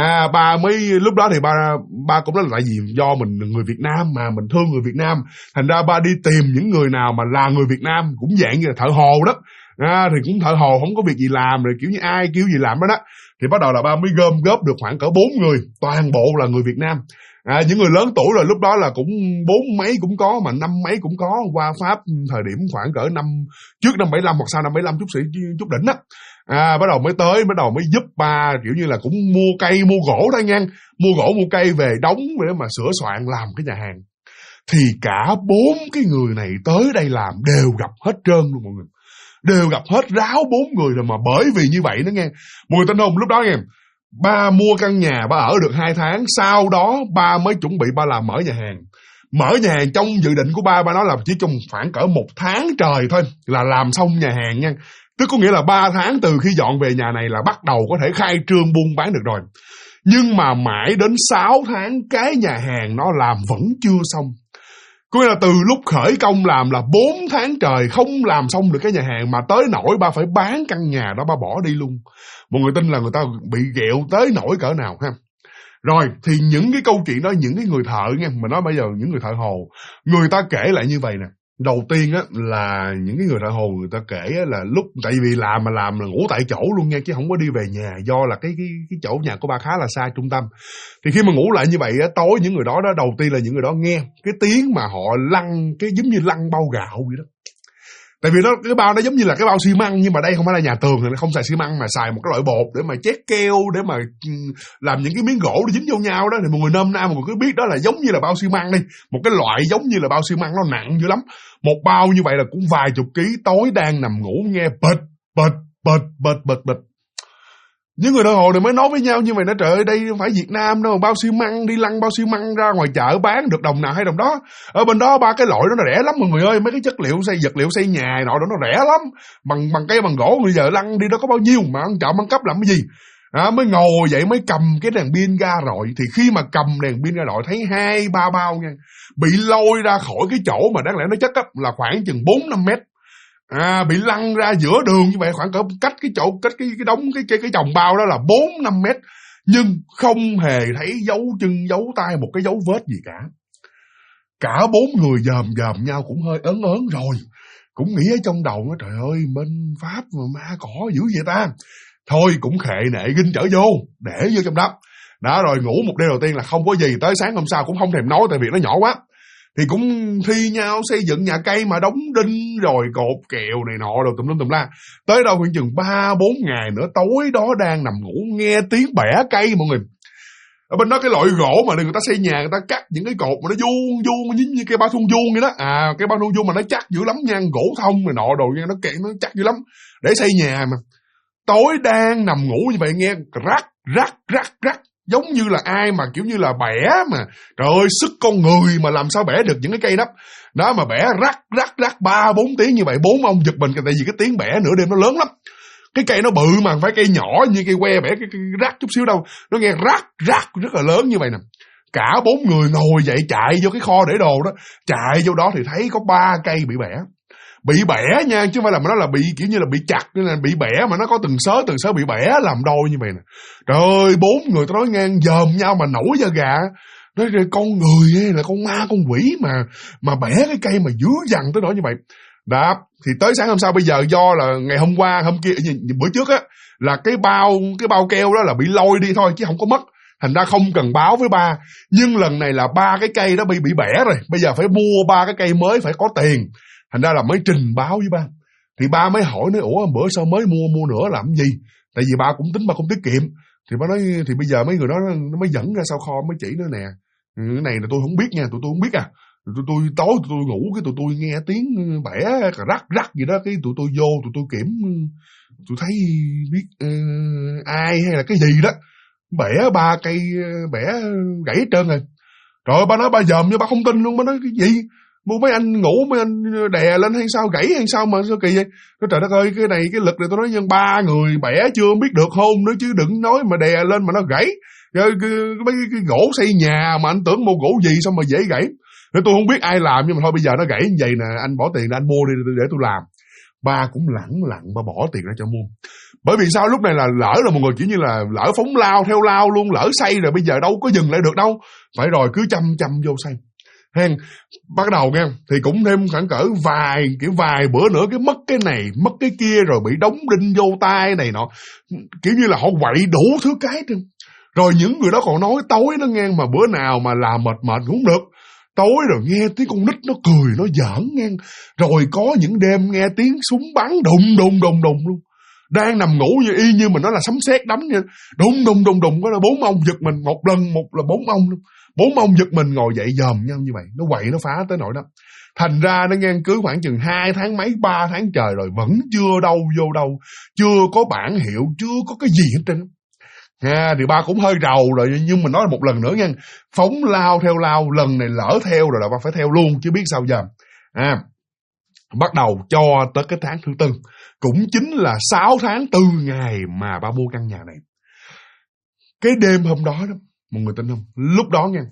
Ba mới lúc đó thì ba cũng nói là tại vì do mình người Việt Nam mà mình thương người Việt Nam, thành ra ba đi tìm những người nào mà là người Việt Nam, cũng dạng như là thợ hồ đó. Thì cũng thợ hồ không có việc gì làm, rồi kiểu như ai kêu gì làm đó. Thì bắt đầu là ba mới gom góp được khoảng cỡ 4 người, toàn bộ là người Việt Nam. Những người lớn tuổi rồi, lúc đó là cũng 4 mấy cũng có, mà 5 mấy cũng có, qua Pháp thời điểm khoảng cỡ trước năm 75 hoặc sau năm 75 chút đỉnh á. Bắt đầu mới giúp ba kiểu như là cũng mua cây mua gỗ đó nha, mua gỗ mua cây về đóng để mà sửa soạn làm cái nhà hàng. Thì cả 4 cái người này tới đây làm đều gặp hết trơn luôn mọi người, đều gặp hết ráo 4 người rồi. Mà bởi vì như vậy đó nghe, mọi người tin không, lúc đó nghe, ba mua căn nhà, ba ở được 2 tháng, sau đó ba mới chuẩn bị ba làm mở nhà hàng. Mở nhà hàng trong dự định của ba nói là chỉ trong khoảng cỡ 1 tháng trời thôi là làm xong nhà hàng nha. Tức có nghĩa là 3 tháng từ khi dọn về nhà này là bắt đầu có thể khai trương buôn bán được rồi. Nhưng mà mãi đến 6 tháng cái nhà hàng nó làm vẫn chưa xong. Có nghĩa là từ lúc khởi công làm là 4 tháng trời không làm xong được cái nhà hàng, mà tới nỗi ba phải bán căn nhà đó, ba bỏ đi luôn. Mọi người tin là người ta bị ghẹo tới nỗi cỡ nào ha. Rồi thì những cái câu chuyện đó, những cái người thợ nha, mà nói bây giờ những người thợ hồ, người ta kể lại như vậy nè. Đầu tiên á là những cái người thợ hồ người ta kể á, là lúc tại vì làm là ngủ tại chỗ luôn nha, chứ không có đi về nhà, do là cái chỗ nhà của ba khá là xa trung tâm. Thì khi mà ngủ lại như vậy á, tối những người đó đầu tiên là những người đó nghe cái tiếng mà họ lăn, cái giống như lăn bao gạo vậy đó. Tại vì cái bao nó giống như là cái bao xi măng, nhưng mà đây không phải là nhà tường, nó không xài xi măng mà xài một cái loại bột để mà chét keo, để mà làm những cái miếng gỗ để dính vô nhau đó. Thì mọi người nôm na mọi người cứ biết đó là giống như là bao xi măng đi, một cái loại giống như là bao xi măng, nó nặng dữ lắm. Một bao như vậy là cũng vài chục ký. Tối đang nằm ngủ nghe bịch. Những người thợ hồ này mới nói với nhau như vậy đó: trời ơi, đây không phải Việt Nam đâu, bao xi măng, đi lăn bao xi măng ra ngoài chợ bán được đồng nào hay đồng đó. Ở bên đó ba cái loại đó nó rẻ lắm mọi người ơi, mấy cái chất liệu vật liệu xây nhà nọ đó nó rẻ lắm, bằng cây bằng gỗ, bây giờ lăn đi đó có bao nhiêu mà ăn trộm ăn cắp làm cái gì. Mới ngồi vậy mới cầm cái đèn pin ra rọi. Thì khi mà cầm đèn pin ra rọi thấy 2-3 bao nha, bị lôi ra khỏi cái chỗ mà đáng lẽ nó chất á, là khoảng chừng 4-5 mét. Bị lăn ra giữa đường như vậy, khoảng cỡ cách cái đống cái chồng bao đó là 4-5 mét, nhưng không hề thấy dấu chân dấu tay một cái dấu vết gì cả. Cả 4 người dòm nhau cũng hơi ớn rồi, cũng nghĩ ở trong đầu nó: trời ơi, bên Pháp mà ma cỏ dữ vậy ta. Thôi cũng khệ nệ ginh chở vô, để vô trong đó. Đó, rồi ngủ một đêm đầu tiên là không có gì, tới sáng hôm sau cũng không thèm nói tại vì nó nhỏ quá. Thì cũng thi nhau xây dựng nhà cây mà đóng đinh rồi cột kèo này nọ rồi tùm lum tùm la. Tới đâu khoảng chừng 3-4 ngày nữa, tối đó đang nằm ngủ nghe tiếng bẻ cây mọi người. Ở bên đó cái loại gỗ mà người ta xây nhà, người ta cắt những cái cột mà nó vuông như cây bao thun vuông vậy đó. Cái bao thun vuông mà nó chắc dữ lắm nha, gỗ thông này nọ đồ nha, nó kẹt nó chắc dữ lắm để xây nhà mà. Tối đang nằm ngủ như vậy nghe rắc, giống như là ai mà kiểu như là bẻ mà. Trời ơi, sức con người mà làm sao bẻ được những cái cây đó. Đó mà bẻ rắc 3-4 tiếng như vậy, 4 ông giật mình tại vì cái tiếng bẻ nửa đêm nó lớn lắm. Cái cây nó bự mà không phải cây nhỏ như cây que bẻ cái rắc chút xíu đâu. Nó nghe rắc rất là lớn như vậy nè. Cả 4 người ngồi dậy chạy vô cái kho để đồ đó. Chạy vô đó thì thấy có 3 cây bị bẻ. Bị bẻ nha, chứ không phải là nó là bị kiểu như là bị chặt, nên là bị bẻ mà nó có từng sớ bị bẻ làm đôi như vậy nè. Trời ơi, 4 người tôi nói ngang dòm nhau mà nổi da gà. Nói con người hay là con ma con quỷ mà bẻ cái cây mà dữ dằn tới nỗi như vậy. Đó, thì tới sáng hôm sau bây giờ do là ngày hôm qua, hôm kia, bữa trước á, là cái bao keo đó là bị lôi đi thôi chứ không có mất. Thành ra không cần báo với ba. Nhưng lần này là 3 cái cây đó bị bẻ rồi. Bây giờ phải mua 3 cái cây mới, phải có tiền. Thành ra là mới trình báo với ba. Thì ba mới hỏi nói ủa bữa sao mới mua nữa làm gì? Tại vì ba cũng tính ba không tiết kiệm. Thì ba nói thì bây giờ mấy người đó nó mới dẫn ra sau kho mới chỉ nó nè. Cái này là tôi không biết nha, tụi tôi không biết à. Tôi tối tụi tôi ngủ cái tụi tôi nghe tiếng bẻ rắc gì đó, cái tụi tôi vô tụi tôi kiểm, tôi thấy biết ai hay là cái gì đó bẻ 3 cây bẻ gãy hết trơn rồi. Rồi ba nói ba dòm nhưng ba không tin luôn. Ba nói cái gì mua mấy anh ngủ mấy anh đè lên hay sao gãy hay sao mà sao kỳ vậy? Nói trời đất ơi, cái này cái lực này tôi nói nhân 3 người bẻ chưa biết được hôn nữa chứ đừng nói mà đè lên mà nó gãy. Rồi mấy cái gỗ xây nhà mà anh tưởng mua gỗ gì sao mà dễ gãy. Để tôi không biết ai làm nhưng mà thôi bây giờ nó gãy như vậy nè, anh bỏ tiền ra anh mua đi để tôi làm. Ba cũng lẳng ba bỏ tiền ra cho mua. Bởi vì sao lúc này là lỡ là một người kiểu như là lỡ phóng lao theo lao luôn, lỡ xây rồi bây giờ đâu có dừng lại được đâu. Phải rồi cứ chăm vô xây. Hen, bắt đầu nha, thì cũng thêm khoảng cỡ vài bữa nữa cái mất cái này, mất cái kia rồi bị đóng đinh vô tay này nọ. Kiểu như là họ quậy đủ thứ cái trơn. Rồi những người đó còn nói tối nó nghe mà bữa nào mà làm mệt cũng không được. Tối rồi nghe tiếng con nít nó cười, nó giỡn nghe. Rồi có những đêm nghe tiếng súng bắn đùng luôn. Đang nằm ngủ như y như mà nó là sấm sét đánh vậy. Đùng có là 4 ông giật mình, một là 4 ông luôn. 4 ông giật mình ngồi dậy dòm nhau như vậy. Nó quậy nó phá tới nỗi đó. Thành ra nó nghe cứ khoảng chừng 2 tháng mấy 3 tháng trời rồi vẫn chưa đâu vô đâu. Chưa có bản hiệu, chưa có cái gì hết trơn. Thì ba cũng hơi rầu rồi, nhưng mà nói một lần nữa nha, phóng lao theo lao, lần này lỡ theo rồi là ba phải theo luôn chứ biết sao giờ. Bắt đầu cho tới cái tháng thứ 4, cũng chính là 6 tháng 4 ngày mà ba mua căn nhà này. Cái đêm hôm đó mọi người tin không, lúc đó nha,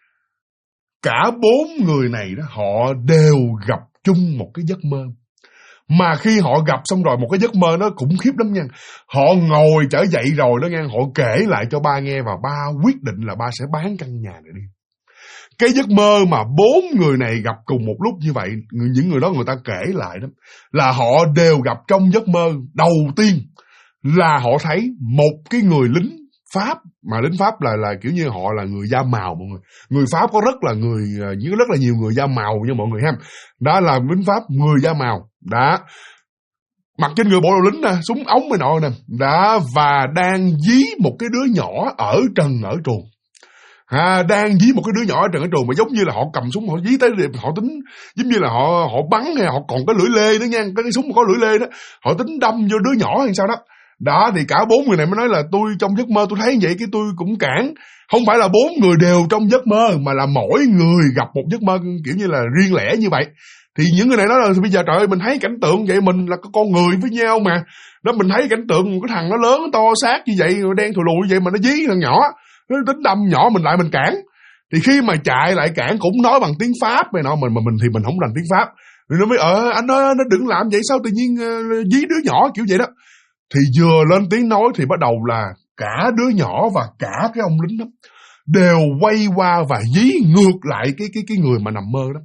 cả 4 người này đó họ đều gặp chung một cái giấc mơ. Mà khi họ gặp xong rồi một cái giấc mơ nó khủng khiếp lắm nha. Họ ngồi trở dậy rồi đó nha, họ kể lại cho ba nghe và ba quyết định là ba sẽ bán căn nhà này đi. Cái giấc mơ mà 4 người này gặp cùng một lúc như vậy, những người đó người ta kể lại đó, là họ đều gặp trong giấc mơ. Đầu tiên là họ thấy một cái người lính Pháp, mà lính Pháp là kiểu như họ là người da màu mọi người. Người Pháp có rất là nhiều người da màu nha mọi người ha. Đó là lính Pháp người da màu. Đó. Mặc trên người bộ đồ lính nè, súng ống này nọ nè. Đó, và đang dí một cái đứa nhỏ ở trần ở truồng. Đang dí một cái đứa nhỏ ở trần ở truồng mà giống như là họ cầm súng họ dí tới, họ tính giống như là họ bắn hay họ còn cái lưỡi lê nữa nha, cái súng mà có lưỡi lê đó, họ tính đâm vô đứa nhỏ hay sao đó. Đó thì cả 4 người này mới nói là tôi trong giấc mơ tôi thấy vậy cái tôi cũng cản. Không phải là 4 người đều trong giấc mơ mà là mỗi người gặp một giấc mơ kiểu như là riêng lẻ như vậy. Thì những người này nói là bây giờ trời ơi mình thấy cảnh tượng vậy, mình là con người với nhau mà. Đó mình thấy cảnh tượng một cái thằng nó lớn to xác như vậy, đen thù lùi như vậy mà nó dí thằng nhỏ, nó tính đâm nhỏ mình lại mình cản. Thì khi mà chạy lại cản cũng nói bằng tiếng Pháp này nọ, mình thì mình không rành tiếng Pháp. Rồi nó mới anh nói nó đừng làm vậy, sao tự nhiên dí đứa nhỏ kiểu vậy đó. Thì vừa lên tiếng nói thì bắt đầu là cả đứa nhỏ và cả cái ông lính đó đều quay qua và dí ngược lại cái người mà nằm mơ đó.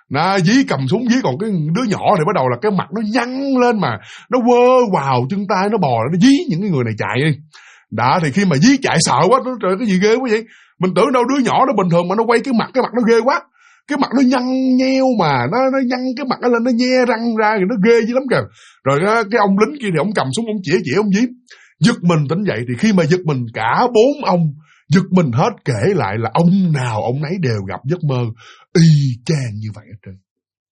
Nó dí cầm súng dí, còn cái đứa nhỏ thì bắt đầu là cái mặt nó nhăn lên mà nó quơ vào chân tay, nó bò nó dí những cái người này chạy đi. Đó, thì khi mà dí chạy sợ quá, trời cái gì ghê quá vậy. Mình tưởng đâu đứa nhỏ nó bình thường mà nó quay cái mặt nó ghê quá. Cái mặt nó nhăn nheo mà nó nhăn cái mặt nó lên, nó nhe răng ra thì nó ghê dữ lắm kìa. Rồi cái ông lính kia thì ông cầm súng ông chỉ ông dí. Giật mình tỉnh dậy, thì khi mà giật mình cả 4 ông giật mình hết, kể lại là ông nào ông nấy đều gặp giấc mơ y chang như vậy hết trơn.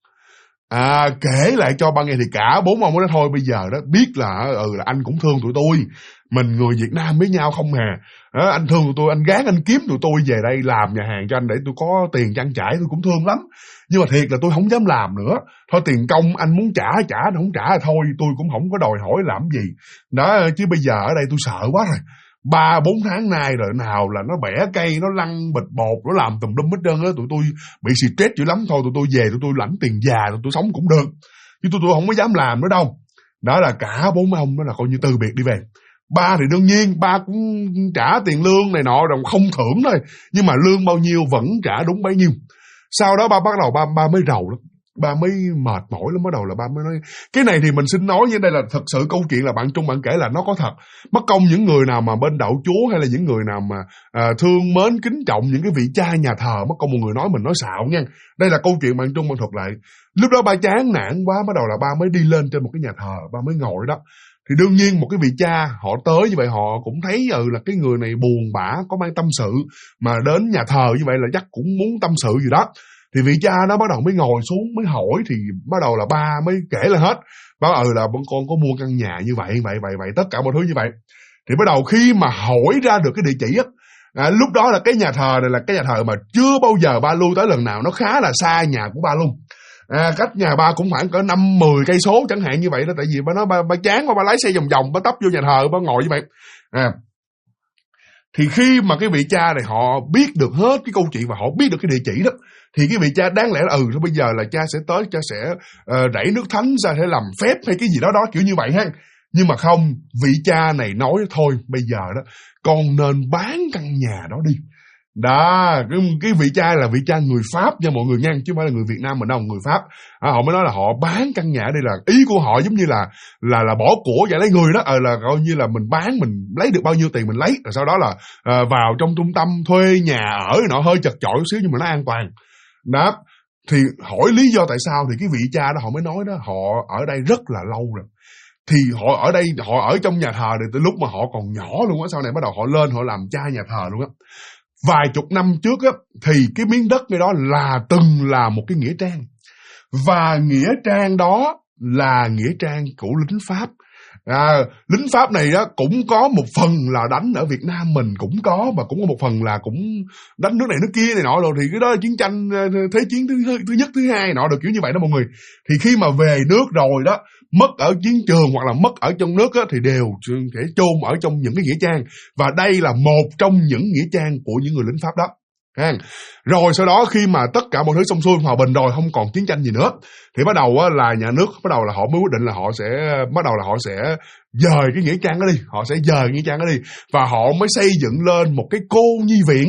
Kể lại cho ba nghe thì cả 4 ông nói thôi bây giờ đó biết là là anh cũng thương tụi tôi, mình người Việt Nam với nhau không hề. Anh thương tụi tôi, anh gán anh kiếm tụi tôi về đây làm nhà hàng cho anh để tôi có tiền trang trải, tôi cũng thương lắm. Nhưng mà thiệt là tôi không dám làm nữa. Thôi tiền công anh muốn trả, anh không trả thôi, tôi cũng không có đòi hỏi làm gì. Đó, chứ bây giờ ở đây tôi sợ quá rồi. 3-4 tháng nay rồi, nào là nó bẻ cây, nó lăn bịch bột, nó làm tùm lum hết trơn á. Tụi tôi bị stress dữ lắm. Thôi tụi tôi về, tụi tôi lãnh tiền già, tụi tôi sống cũng được, chứ tụi tôi không có dám làm nữa đâu. Đó là cả 4 ông đó là coi như từ biệt đi về. Ba thì đương nhiên ba cũng trả tiền lương này nọ rồi, không thưởng thôi, nhưng mà lương bao nhiêu vẫn trả đúng bấy nhiêu. Sau đó ba bắt đầu ba mới rầu lắm, ba mới mệt mỏi lắm. Bắt đầu là ba mới nói cái này thì mình xin nói như đây là thật sự câu chuyện là bạn Trung bạn kể là nó có thật. Mất công những người nào mà bên đạo Chúa hay là những người nào mà thương mến kính trọng những cái vị cha nhà thờ, mất công một người nói mình nói xạo nha. Đây là câu chuyện bạn Trung bạn thuật lại. Lúc đó ba chán nản quá, bắt đầu là ba mới đi lên trên một cái nhà thờ, ba mới ngồi đó. Thì đương nhiên một cái vị cha họ tới như vậy, họ cũng thấy là cái người này buồn bã, có mang tâm sự, mà đến nhà thờ như vậy là chắc cũng muốn tâm sự gì đó. Thì vị cha đó bắt đầu mới ngồi xuống mới hỏi, thì bắt đầu là ba mới kể lại hết. Bảo là con có mua căn nhà như vậy tất cả mọi thứ như vậy. Thì bắt đầu khi mà hỏi ra được cái địa chỉ á, lúc đó là cái nhà thờ này là cái nhà thờ mà chưa bao giờ ba lui tới lần nào, nó khá là xa nhà của ba luôn. Cách nhà ba cũng khoảng cỡ 5-10 cây số chẳng hạn như vậy đó. Tại vì ba nói ba chán quá, ba lái xe vòng ba tấp vô nhà thờ, ba ngồi như vậy. Thì khi mà cái vị cha này họ biết được hết cái câu chuyện và họ biết được cái địa chỉ đó, thì cái vị cha đáng lẽ là thôi bây giờ là cha sẽ tới, cha sẽ rảy nước thánh ra để làm phép hay cái gì đó kiểu như vậy ha. Nhưng mà không, vị cha này nói thôi bây giờ đó con nên bán căn nhà đó đi. Đó, cái vị cha là vị cha người Pháp nha mọi người nha, chứ không phải là người Việt Nam mình đâu, người Pháp. Họ mới nói là họ bán căn nhà đây, là ý của họ giống như là bỏ của và lấy người đó, là coi như là mình bán, mình lấy được bao nhiêu tiền mình lấy, rồi sau đó là vào trong trung tâm thuê nhà ở, nó hơi chật chội một xíu nhưng mà nó an toàn. Đó, thì hỏi lý do tại sao thì cái vị cha đó họ mới nói đó, họ ở đây rất là lâu rồi. Thì họ ở đây, họ ở trong nhà thờ này từ lúc mà họ còn nhỏ luôn á, sau này bắt đầu họ lên họ làm cha nhà thờ luôn á. Vài chục năm trước á, thì cái miếng đất này đó từng là một cái nghĩa trang. Và nghĩa trang đó là nghĩa trang của lính Pháp. Lính Pháp này á, cũng có một phần là đánh ở Việt Nam mình cũng có, và cũng có một phần là cũng đánh nước này nước kia này nọ rồi. Thì cái đó là chiến tranh thế chiến thứ nhất, thứ hai nọ, được kiểu như vậy đó mọi người. Thì khi mà về nước rồi đó, mất ở chiến trường hoặc là mất ở trong nước á, thì đều sẽ chôn ở trong những cái nghĩa trang. Và đây là một trong những nghĩa trang của những người lính Pháp đó. Rồi sau đó khi mà tất cả mọi thứ xong xuôi, hòa bình rồi, không còn chiến tranh gì nữa, thì bắt đầu là nhà nước bắt đầu là họ mới quyết định là họ sẽ dời cái nghĩa trang đó đi, họ sẽ dời nghĩa trang đó đi, và họ mới xây dựng lên một cái cô nhi viện.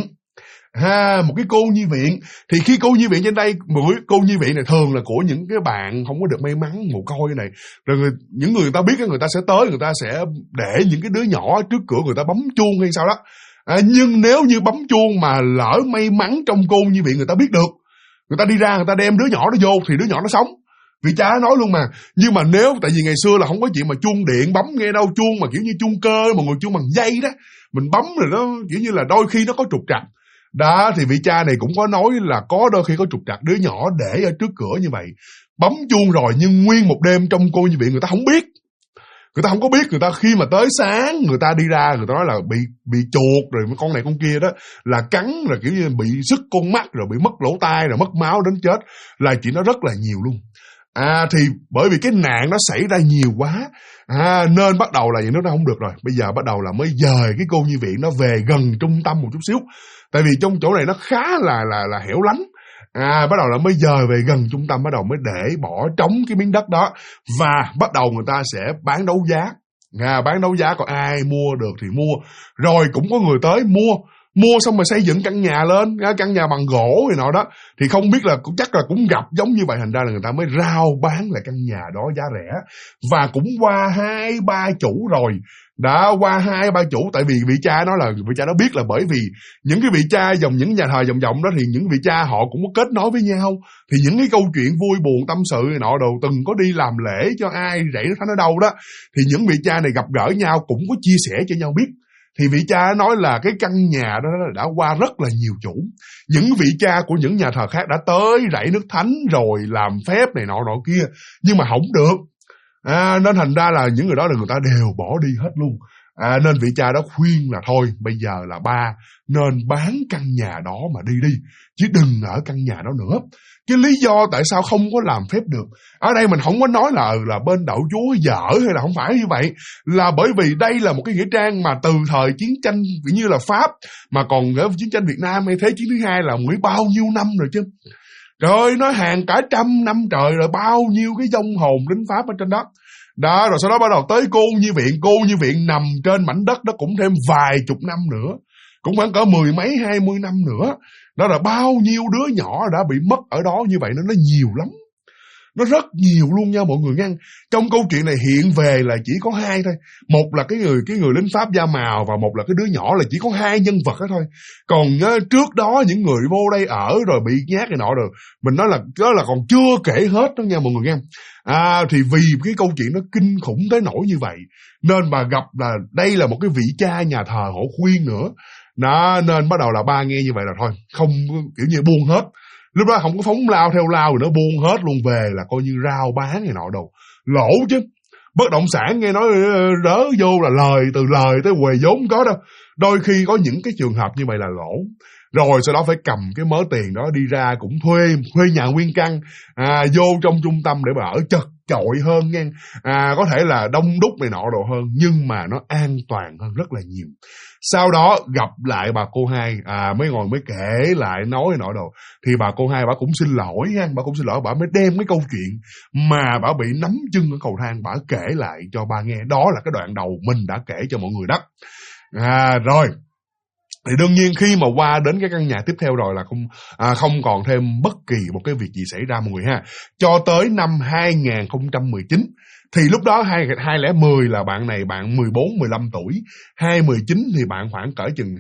Một cái cô nhi viện. Thì khi cô nhi viện trên đây, mỗi cô nhi viện này thường là của những cái bạn không có được may mắn mồ côi này. Rồi những người ta biết, người ta sẽ tới, người ta sẽ để những cái đứa nhỏ trước cửa, người ta bấm chuông hay sao đó. Nhưng nếu như bấm chuông mà lỡ may mắn trong cô nhi viện người ta biết được, người ta đi ra, người ta đem đứa nhỏ đó vô thì đứa nhỏ nó sống. Vị cha nói luôn mà. Nhưng mà nếu, tại vì ngày xưa là không có chuyện mà chuông điện bấm nghe đâu, chuông mà kiểu như chuông cơ, mọi người chuông bằng dây đó, mình bấm rồi nó kiểu như là đôi khi nó có trục trặc. Đó, thì vị cha này cũng có nói là có đôi khi có trục trặc, đứa nhỏ để ở trước cửa như vậy, bấm chuông rồi nhưng nguyên một đêm trong cô nhi viện người ta không biết. Người ta không có biết, người ta khi mà tới sáng người ta đi ra, người ta nói là bị chuột rồi con này con kia đó là cắn, rồi kiểu như bị sứt con mắt, rồi bị mất lỗ tai, rồi mất máu đến chết, là chuyện đó rất là nhiều luôn. Thì bởi vì cái nạn nó xảy ra nhiều quá, nên bắt đầu là những nước đó không được rồi. Bây giờ bắt đầu là mới dời cái cô nhi viện nó về gần trung tâm một chút xíu, tại vì trong chỗ này nó khá là hẻo lánh. Bắt đầu là mới dời về gần trung tâm, bắt đầu mới để bỏ trống cái miếng đất đó, và bắt đầu người ta sẽ bán đấu giá. Bán đấu giá, còn ai mua được thì mua. Rồi cũng có người tới mua, mua xong rồi xây dựng căn nhà lên, căn nhà bằng gỗ rồi nọ đó, thì không biết là chắc là cũng gặp giống như vậy, thành ra là người ta mới rao bán lại căn nhà đó giá rẻ. Và cũng qua 2-3 chủ rồi, đã qua 2-3 chủ, tại vì vị cha nó biết là bởi vì những cái vị cha những nhà thờ vòng đó thì những vị cha họ cũng có kết nối với nhau, thì những cái câu chuyện vui buồn tâm sự này nọ đồ từng có đi làm lễ cho ai rẫy nó thánh ở đâu đó, thì những vị cha này gặp gỡ nhau cũng có chia sẻ cho nhau biết. Thì vị cha nói là cái căn nhà đó đã qua rất là nhiều chủ. Những vị cha của những nhà thờ khác đã tới rảy nước thánh rồi làm phép này nọ kia, nhưng mà không được. Nên thành ra là những người đó là người ta đều bỏ đi hết luôn. Nên vị cha đó khuyên là thôi bây giờ là ba nên bán căn nhà đó mà đi, chứ đừng ở căn nhà đó nữa. Cái lý do tại sao không có làm phép được, ở đây mình không có nói là bên đạo Chúa dở hay là không phải như vậy, là bởi vì đây là một cái nghĩa trang mà từ thời chiến tranh như là Pháp, mà còn ở chiến tranh Việt Nam hay Thế chiến thứ hai là mới bao nhiêu năm rồi chứ. Trời ơi, nói hàng cả 100 năm trời rồi, bao nhiêu cái vong hồn lính Pháp ở trên đó. Đó, rồi sau đó bắt đầu tới Cô Nhi Viện nằm trên mảnh đất đó cũng thêm vài chục năm nữa, cũng khoảng cỡ 10 mấy 20 năm nữa. Đó là bao nhiêu đứa nhỏ đã bị mất ở đó như vậy, nó nhiều lắm. Nó rất nhiều luôn nha mọi người nghe. Trong câu chuyện này hiện về là chỉ có hai thôi. Một là cái người lính Pháp da màu, và một là cái đứa nhỏ, là chỉ có hai nhân vật đó thôi. Còn trước đó những người vô đây ở rồi bị nhát này nọ rồi, mình nói là đó là còn chưa kể hết đó nha mọi người nghe. Thì vì cái câu chuyện nó kinh khủng tới nỗi như vậy, nên bà gặp là đây là một cái vị cha nhà thờ họ khuyên nữa. Đó, nên bắt đầu là ba nghe như vậy là thôi, không kiểu như buông hết. Lúc đó không có phóng lao theo lao nữa, buông hết luôn, về là coi như rao bán này nọ đâu. Lỗ chứ. Bất động sản nghe nói rớ vô là lời, từ lời tới huề vốn không có đâu. Đôi khi có những cái trường hợp như vậy là lỗ. Rồi sau đó phải cầm cái mớ tiền đó đi ra cũng thuê nhà nguyên căn, vô trong trung tâm để mà ở chật chội hơn nha. Có thể là đông đúc này nọ đồ hơn, nhưng mà nó an toàn hơn rất là nhiều. Sau đó gặp lại bà cô hai, mới kể lại nói nọ đồ, thì bà cô hai bà cũng xin lỗi ha, bà cũng xin lỗi, bà mới đem cái câu chuyện mà bà bị nắm chân ở cầu thang, bà kể lại cho ba nghe. Đó là cái đoạn đầu mình đã kể cho mọi người đó. Rồi thì đương nhiên khi mà qua đến cái căn nhà tiếp theo rồi là không còn thêm bất kỳ một cái việc gì xảy ra mọi người ha. Cho tới năm 2019 thì lúc đó 2010 là bạn này bạn 14-15 tuổi, 2019 thì bạn khoảng cỡ chừng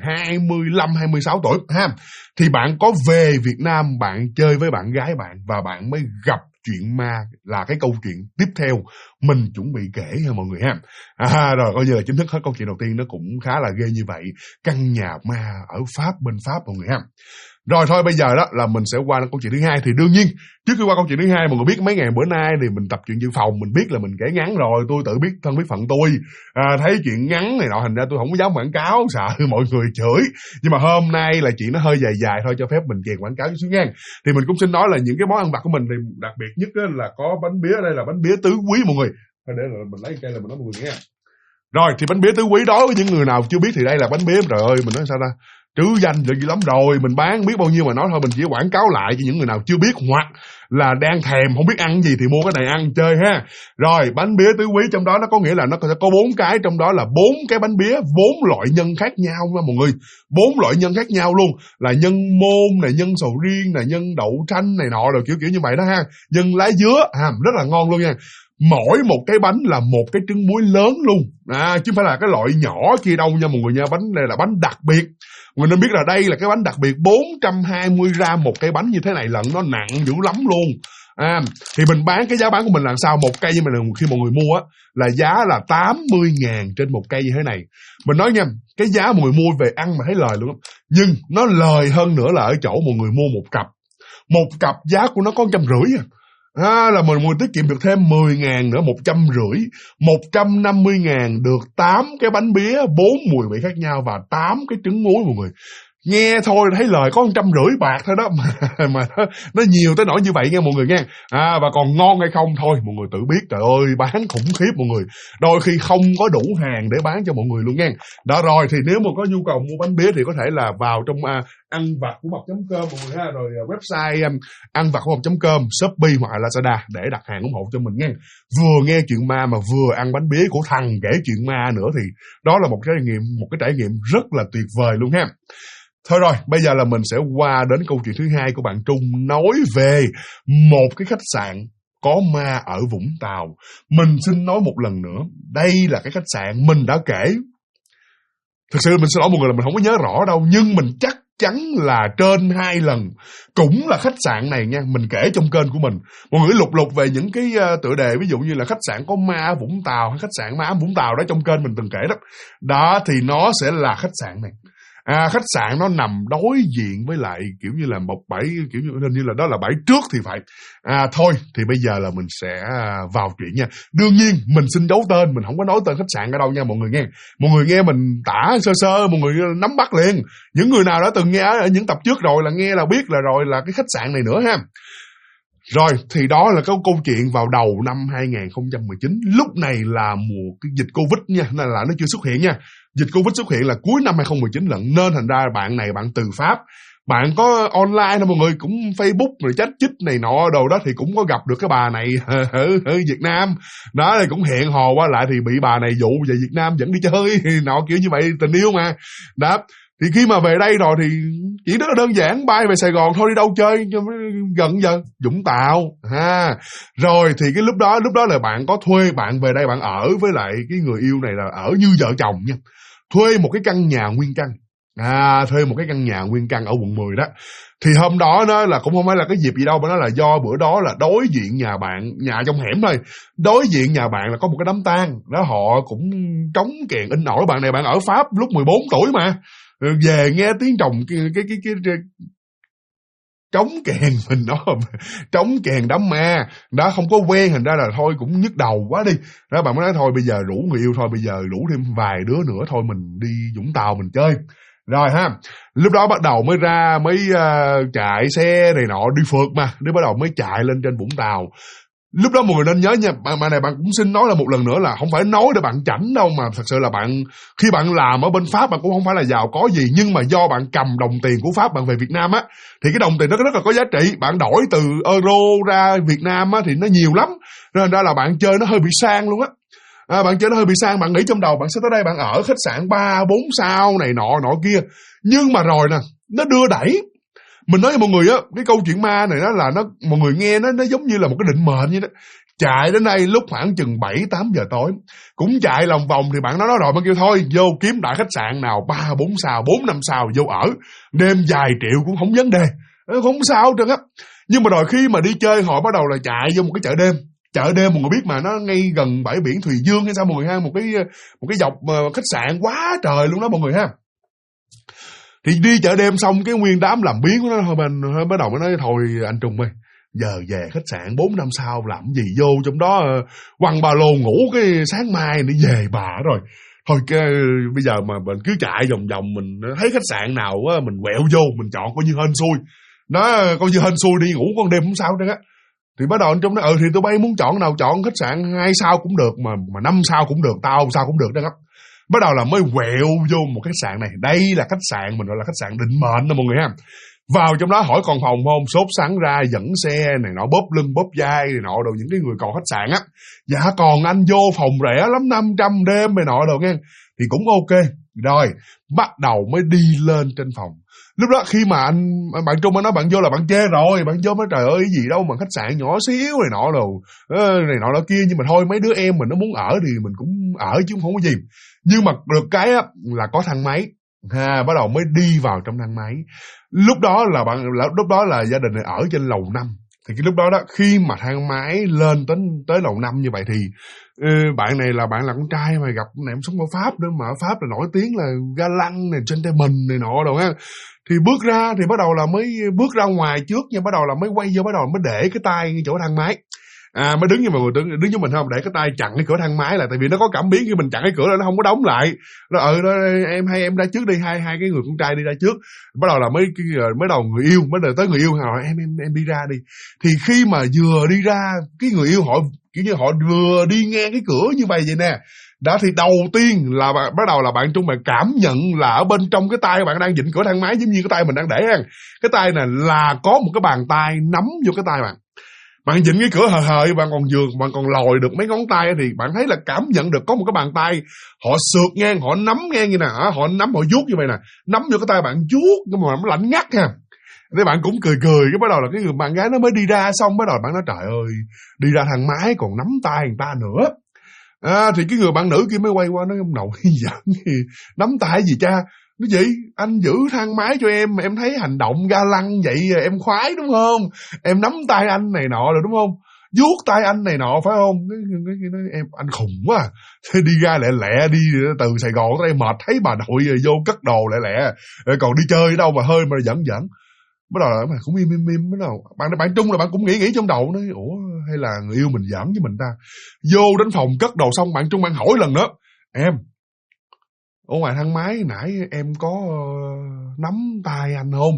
25-26 tuổi ha. Thì bạn có về Việt Nam, bạn chơi với bạn gái bạn, và bạn mới gặp chuyện ma, là cái câu chuyện tiếp theo mình chuẩn bị kể ha mọi người ha. Rồi coi như là chính thức hết. Câu chuyện đầu tiên nó cũng khá là ghê như vậy, căn nhà ma ở Pháp, bên Pháp mọi người ha. Rồi thôi bây giờ đó là mình sẽ qua câu chuyện thứ hai. Thì đương nhiên trước khi qua câu chuyện thứ hai, mọi người biết mấy ngày bữa nay thì mình tập chuyện dự phòng, mình biết là mình kể ngắn rồi, tôi tự biết thân biết phận tôi. Thấy chuyện ngắn này nọ thành ra tôi không có dám quảng cáo, sợ mọi người chửi. Nhưng mà hôm nay là chuyện nó hơi dài thôi, cho phép mình chèn quảng cáo chút xíu nha. Thì mình cũng xin nói là những cái món ăn vặt của mình thì đặc biệt nhất là có bánh bía. Đây là bánh bía tứ quý mọi người. Thôi để mình lấy cây là mình nói mọi người nghe. Rồi thì bánh bía tứ quý đó, với những người nào chưa biết thì đây là bánh bía, trời ơi mình nói sao ta, trứ danh dữ lắm rồi, mình bán biết bao nhiêu mà nói thôi, mình chỉ quảng cáo lại cho những người nào chưa biết hoặc là đang thèm không biết ăn gì thì mua cái này ăn chơi ha. Rồi bánh bía tứ quý trong đó nó có nghĩa là nó sẽ có 4 cái, trong đó là 4 cái bánh bía 4 loại nhân khác nhau nha mọi người. 4 loại nhân khác nhau luôn, là nhân môn này, nhân sầu riêng này, nhân đậu xanh này nọ rồi kiểu như vậy đó ha. Nhân lá dứa rất là ngon luôn nha. Mỗi một cái bánh là một cái trứng muối lớn luôn, chứ không phải là cái loại nhỏ kia đâu nha mọi người nha. Bánh này là bánh đặc biệt, mình nên biết là đây là cái bánh đặc biệt. 420 gram một cái bánh như thế này lận, nó nặng dữ lắm luôn. Thì mình bán, cái giá bán của mình là sao, một cây như mình khi mọi người mua á là giá là 80.000 trên một cây như thế này. Mình nói nha, cái giá mọi người mua về ăn mà thấy lời luôn á. Nhưng nó lời hơn nữa là ở chỗ mọi người mua một cặp giá của nó có 150 là mình tiết kiệm được thêm 10.000 nữa, 150. 150.000 được 8 cái bánh bía 4 mùi vị khác nhau và 8 cái trứng muối mọi người. Nghe thôi thấy lời có 150 bạc thôi đó mà nó nhiều tới nỗi như vậy nha mọi người nha. Và còn ngon hay không thôi mọi người tự biết. Trời ơi bán khủng khiếp mọi người, đôi khi không có đủ hàng để bán cho mọi người luôn nha. Đó rồi thì nếu mà có nhu cầu mua bánh bía thì có thể là vào trong ăn vặt của mập.com mọi người ha, rồi website ăn vặt của mập.com, Shopee hoặc là Lazada để đặt hàng ủng hộ cho mình nha. Vừa nghe chuyện ma mà vừa ăn bánh bía của thằng kể chuyện ma nữa thì đó là một cái trải nghiệm rất là tuyệt vời luôn ha. Thôi rồi, bây giờ là mình sẽ qua đến câu chuyện thứ hai của bạn Trung, nói về một cái khách sạn có ma ở Vũng Tàu. Mình xin nói một lần nữa, đây là cái khách sạn mình đã kể. Thực sự mình xin lỗi mọi người là mình không có nhớ rõ đâu, nhưng mình chắc chắn là trên 2 lần cũng là khách sạn này nha, mình kể trong kênh của mình. Mọi người lục lục về những cái tựa đề ví dụ như là khách sạn có ma ở Vũng Tàu hay khách sạn ma ở Vũng Tàu đó, trong kênh mình từng kể đó. Đó thì nó sẽ là khách sạn này. Khách sạn nó nằm đối diện với lại kiểu như là một bãi, kiểu như là đó là bãi trước thì phải. Thôi thì bây giờ là mình sẽ vào chuyện nha. Đương nhiên mình xin giấu tên, mình không có nói tên khách sạn ở đâu nha mọi người nghe. Mọi người nghe mình tả sơ sơ, mọi người nắm bắt liền. Những người nào đã từng nghe ở những tập trước rồi là nghe là biết là rồi là cái khách sạn này nữa ha. Rồi thì đó là cái câu chuyện vào đầu năm 2019. Lúc này là mùa cái dịch Covid nha, nên là nó chưa xuất hiện nha. Dịch Covid xuất hiện là cuối năm 2019 lận, nên thành ra bạn này bạn từ Pháp, bạn có online thôi mọi người, cũng Facebook rồi chat chích này nọ đồ đó, thì cũng có gặp được cái bà này ở Việt Nam. Đó thì cũng hẹn hò qua lại thì bị bà này dụ về Việt Nam dẫn đi chơi nọ kiểu như vậy, tình yêu mà. Đó. Thì khi mà về đây rồi thì chỉ rất là đơn giản, bay về Sài Gòn thôi, đi đâu chơi cho gần giờ, Vũng Tàu ha. Rồi thì cái lúc đó là bạn có thuê, bạn về đây bạn ở với lại cái người yêu này là ở như vợ chồng nha. Thuê một cái căn nhà nguyên căn. Thuê một cái căn nhà nguyên căn ở quận 10 đó. Thì hôm đó nó là cũng không phải là cái dịp gì đâu, mà nó là do bữa đó là đối diện nhà bạn, nhà trong hẻm thôi, đối diện nhà bạn là có một cái đám tang đó, họ cũng trống kèn in ỏi. Bạn này bạn ở Pháp lúc 14 tuổi mà, về nghe tiếng trống kèn, mình nói trống kèn đám ma đó, không có quen, thành ra là thôi cũng nhức đầu quá đi đó. Bạn mới nói thôi bây giờ rủ người yêu, thôi bây giờ rủ thêm vài đứa nữa thôi, mình đi Vũng Tàu mình chơi. Rồi ha, lúc đó bắt đầu mới ra mới chạy xe này nọ đi phượt mà, bắt đầu mới chạy lên trên Vũng Tàu. Lúc đó mọi người nên nhớ nha, bạn này bạn cũng xin nói là một lần nữa là không phải nói để bạn chảnh đâu, mà thật sự là bạn, khi bạn làm ở bên Pháp bạn cũng không phải là giàu có gì, nhưng mà do bạn cầm đồng tiền của Pháp bạn về Việt Nam á, thì cái đồng tiền nó rất là có giá trị. Bạn đổi từ euro ra Việt Nam á thì nó nhiều lắm, nên ra là bạn chơi nó hơi bị sang luôn á. Bạn chơi nó hơi bị sang, bạn nghĩ trong đầu bạn sẽ tới đây bạn ở khách sạn 3-4 sao này nọ kia, nhưng mà rồi nè, nó đưa đẩy. Mình nói với mọi người á, cái câu chuyện ma này đó là nó, mọi người nghe nó giống như là một cái định mệnh vậy đó. Chạy đến đây lúc khoảng chừng 7-8 giờ tối, cũng chạy lòng vòng thì bạn nói rồi, bạn kêu thôi vô kiếm đại khách sạn nào 3-4 sao, 4-5 sao vô ở, đêm vài triệu cũng không vấn đề, không sao trơn á. Nhưng mà rồi khi mà đi chơi họ bắt đầu là chạy vô một cái chợ đêm. Chợ đêm mọi người biết mà, nó ngay gần bãi biển Thùy Dương hay sao mọi người ha, một cái dọc khách sạn quá trời luôn đó mọi người ha. Thì đi chợ đêm xong cái nguyên đám làm biến của nó thôi, bên bắt đầu mới nói thôi anh Trung ơi, giờ về khách sạn 4-5 sao làm gì, vô trong đó quăng ba lô ngủ cái sáng mai đi về bà rồi. Thôi cái bây giờ mà mình cứ chạy vòng vòng, mình thấy khách sạn nào á mình quẹo vô, mình chọn coi như hên xui. Nó coi như hên xui đi ngủ con đêm không sao đó á. Thì bắt đầu anh Trung nói thì tụi bay muốn chọn nào chọn, khách sạn 2 sao cũng được, mà 5 sao cũng được, tao sao cũng được đó. Bắt đầu là mới quẹo vô một khách sạn này. Đây là khách sạn mình gọi là khách sạn định mệnh đó mọi người ha. Vào trong đó hỏi còn phòng không, sốt sắng ra dẫn xe này nọ, bóp lưng bóp vai này nọ đồ, những cái người còn khách sạn á. Dạ còn anh vô phòng rẻ lắm, 500 đêm này nọ đồ nghe, thì cũng ok. Rồi bắt đầu mới đi lên trên phòng. Lúc đó khi mà bạn Trung nói bạn vô là bạn chê rồi, bạn vô mới trời ơi cái gì đâu mà khách sạn nhỏ xíu này nọ đồ, này nọ đó kia, nhưng mà thôi mấy đứa em mình nó muốn ở thì mình cũng ở chứ không có gì. Nhưng mà được cái á là có thang máy ha, bắt đầu mới đi vào trong thang máy. Lúc đó là gia đình này ở trên lầu 5. Thì cái lúc đó khi mà thang máy lên tới lầu 5 như vậy thì bạn này là con trai mà gặp này, em sống ở Pháp nữa, mà ở Pháp là nổi tiếng là ga lăng này, gentleman này nọ đồ ha. Thì bước ra thì bắt đầu là mới bước ra ngoài trước nha, bắt đầu là mới quay vô, bắt đầu mới để cái tay ngay chỗ thang máy. Mới đứng như mọi người đứng với mình không, để cái tay chặn cái cửa thang máy lại, tại vì nó có cảm biến khi mình chặn cái cửa là nó không có đóng lại. Nó em ra trước đi, hai cái người con trai đi ra trước. Bắt đầu là mới đầu người yêu, mới tới người yêu hỏi em đi ra đi. Thì khi mà vừa đi ra, cái người yêu họ kiểu như họ vừa đi ngang cái cửa như vậy nè. Đó thì đầu tiên là bắt đầu là bạn Trung bạn cảm nhận là ở bên trong cái tay bạn đang vịn cửa thang máy, giống như cái tay mình đang để ha. Cái tay này là có một cái bàn tay nắm vô cái tay bạn. Bạn vịn cái cửa hờ hờ, bạn còn lòi được mấy ngón tay thì bạn thấy là cảm nhận được có một cái bàn tay họ sượt ngang, họ nắm ngang như nè, họ nắm, họ vuốt như vậy nè, nắm vô cái tay bạn vuốt, nhưng mà nó lạnh ngắt ha. Thế bạn cũng cười, cái bắt đầu là cái người bạn gái nó mới đi ra, xong bắt đầu bạn nói trời ơi, đi ra thang máy còn nắm tay người ta nữa. Thì cái người bạn nữ kia mới quay qua nói ông nội giỡn gì, nắm tay gì cha? Nói gì? Anh giữ thang máy cho em thấy hành động ga lăng vậy em khoái đúng không? Em nắm tay anh này nọ rồi đúng không? Vuốt tay anh này nọ phải không? Cái nói em anh khùng quá à. Thế đi ra lẹ đi từ Sài Gòn tới đây mệt thấy bà nội vô cất đồ lẹ còn đi chơi đâu mà hơi mà giỡn. Bắt đầu là cũng im bắt đầu bạn Trung là bạn cũng nghĩ trong đầu nói ủa hay là người yêu mình giỡn với mình ta. Vô đến phòng cất đồ xong bạn Trung bạn hỏi lần nữa, em ở ngoài thang máy nãy em có nắm tay anh không?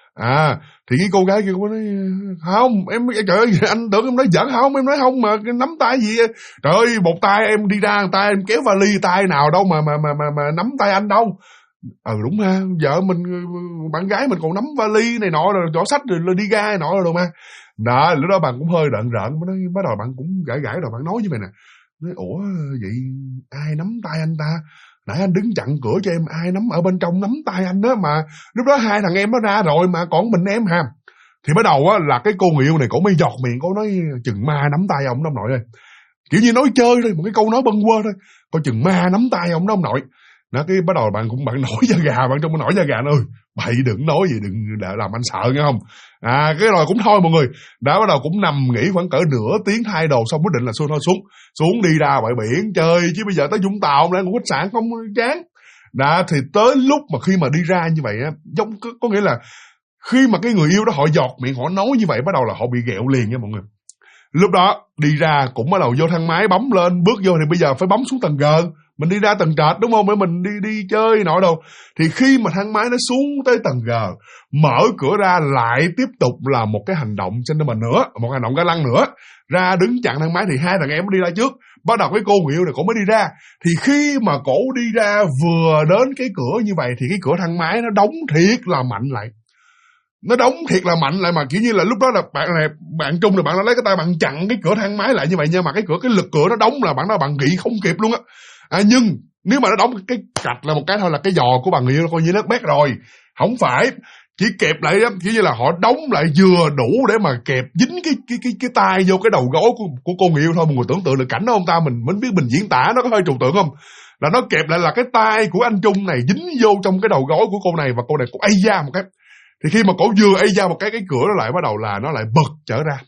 Thì cái cô gái kia cô nói không, em trời ơi anh tưởng em nói giỡn không, em nói không mà nắm tay gì. Trời ơi một tay em đi ra, tay em kéo vali, tay nào đâu mà nắm tay anh đâu. Đúng ha, vợ mình, bạn gái mình còn nắm vali này nọ rồi giỏ sách rồi đi ra này nọ rồi mà. Đó, lúc đó bạn cũng hơi rợn, bắt đầu bạn cũng gãi rồi bạn nói với mày nè. Nói ủa vậy ai nắm tay anh ta? Nãy anh đứng chặn cửa cho em, ai nắm ở bên trong nắm tay anh đó mà. Lúc đó hai thằng em nó ra rồi mà còn mình em ha. Thì bắt đầu á là cái cô người yêu này cổ mới giọt miệng, cổ nói chừng ma nắm tay ông đó ông nội ơi. Kiểu như nói chơi thôi, một cái câu nói bâng quơ thôi. Coi chừng ma nắm tay ông đó ông nội. Nó cái bắt đầu bạn nổi da gà, bạn trong nổi da gà ơi, bậy đừng nói gì, đừng làm anh sợ nghe không. Cái rồi cũng thôi mọi người, đã bắt đầu cũng nằm nghỉ khoảng cỡ nửa tiếng thay đồ xong quyết định là xuống đi ra bãi biển chơi, chứ bây giờ tới Vũng Tàu lại ngủ khách sạn không chán. Thì tới lúc mà khi mà đi ra như vậy á, giống có nghĩa là khi mà cái người yêu đó họ giọt miệng họ nói như vậy, bắt đầu là họ bị ghẹo liền nha mọi người. Lúc đó đi ra cũng bắt đầu vô thang máy bấm lên, bước vô thì bây giờ phải bấm xuống tầng G. Mình đi ra tầng trệt đúng không? Để mình đi chơi nọ đâu. Thì khi mà thang máy nó xuống tới tầng G, mở cửa ra lại tiếp tục là một cái hành động gentleman nữa, một hành động ga lăng nữa. Ra đứng chặn thang máy thì hai thằng em mới đi ra trước. Bắt đầu cái cô người yêu này cổ mới đi ra. Thì khi mà cổ đi ra vừa đến cái cửa như vậy thì cái cửa thang máy nó đóng thiệt là mạnh lại. Nó đóng thiệt là mạnh lại mà kiểu như là lúc đó là bạn Trung là bạn đã lấy cái tay bạn chặn cái cửa thang máy lại như vậy nha, mà cái lực cửa nó đóng là bạn nghĩ không kịp luôn á. Nhưng nếu mà nó đóng cái cạch là một cái thôi là cái giò của bạn người yêu coi như nó bét rồi. Không phải, chỉ kẹp lại đó, kiểu như là họ đóng lại vừa đủ để mà kẹp dính cái tay vô cái đầu gối của cô người yêu thôi. Mọi người tưởng tượng được cảnh đó không ta? Mình biết mình diễn tả nó có hơi trừu tượng không? Là nó kẹp lại là cái tay của anh Trung này dính vô trong cái đầu gối của cô này, và cô này cũng ây da một cái. Thì khi mà cổ vừa ây ra một cái cửa nó lại bắt đầu là nó lại bật trở ra.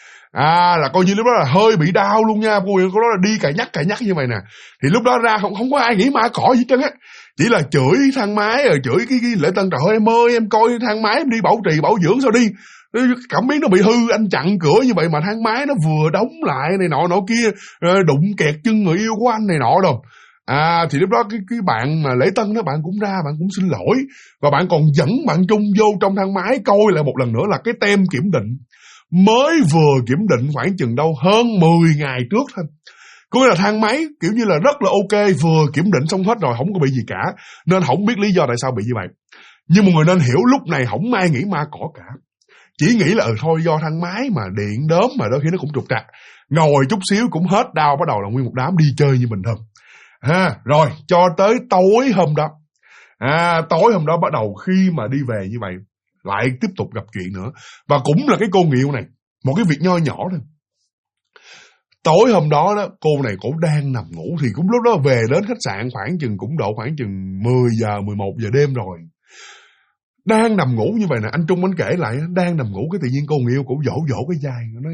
Là coi như lúc đó là hơi bị đau luôn nha. Cô đó là đi cày nhắc như vậy nè. Thì lúc đó ra không có ai nghĩ ma cỏ gì trơn á. Chỉ là chửi thang máy rồi chửi cái Lễ Tân, trời ơi em ơi em coi thang máy em đi bảo trì bảo dưỡng sao đi. Cảm biến nó bị hư, anh chặn cửa như vậy mà thang máy nó vừa đóng lại này nọ kia, đụng kẹt chân người yêu của anh này nọ đâu. Thì lúc đó cái bạn mà Lễ Tân đó, bạn cũng ra, bạn cũng xin lỗi. Và bạn còn dẫn bạn Trung vô trong thang máy coi lại một lần nữa là cái tem kiểm định mới vừa kiểm định khoảng chừng đâu hơn 10 ngày trước thôi. Có nghĩa là thang máy kiểu như là rất là ok, vừa kiểm định xong hết rồi, không có bị gì cả. Nên không biết lý do tại sao bị như vậy. Nhưng mọi người nên hiểu lúc này không ai nghĩ ma cỏ cả. Chỉ nghĩ là thôi do thang máy mà điện đốm mà đôi khi nó cũng trục trặc. Ngồi chút xíu cũng hết đau, bắt đầu là nguyên một đám đi chơi như bình thường. Rồi cho tới tối hôm đó, tối hôm đó bắt đầu khi mà đi về như vậy lại tiếp tục gặp chuyện nữa. Và cũng là cái cô người yêu này, một cái việc nho nhỏ thôi. Tối hôm đó đó, cô này cổ đang nằm ngủ thì cũng lúc đó về đến khách sạn khoảng chừng 10 giờ 11 giờ đêm rồi. Đang nằm ngủ như vậy nè, anh Trung anh kể lại, đang nằm ngủ cái tự nhiên cô người yêu cổ vỗ cái vai, nói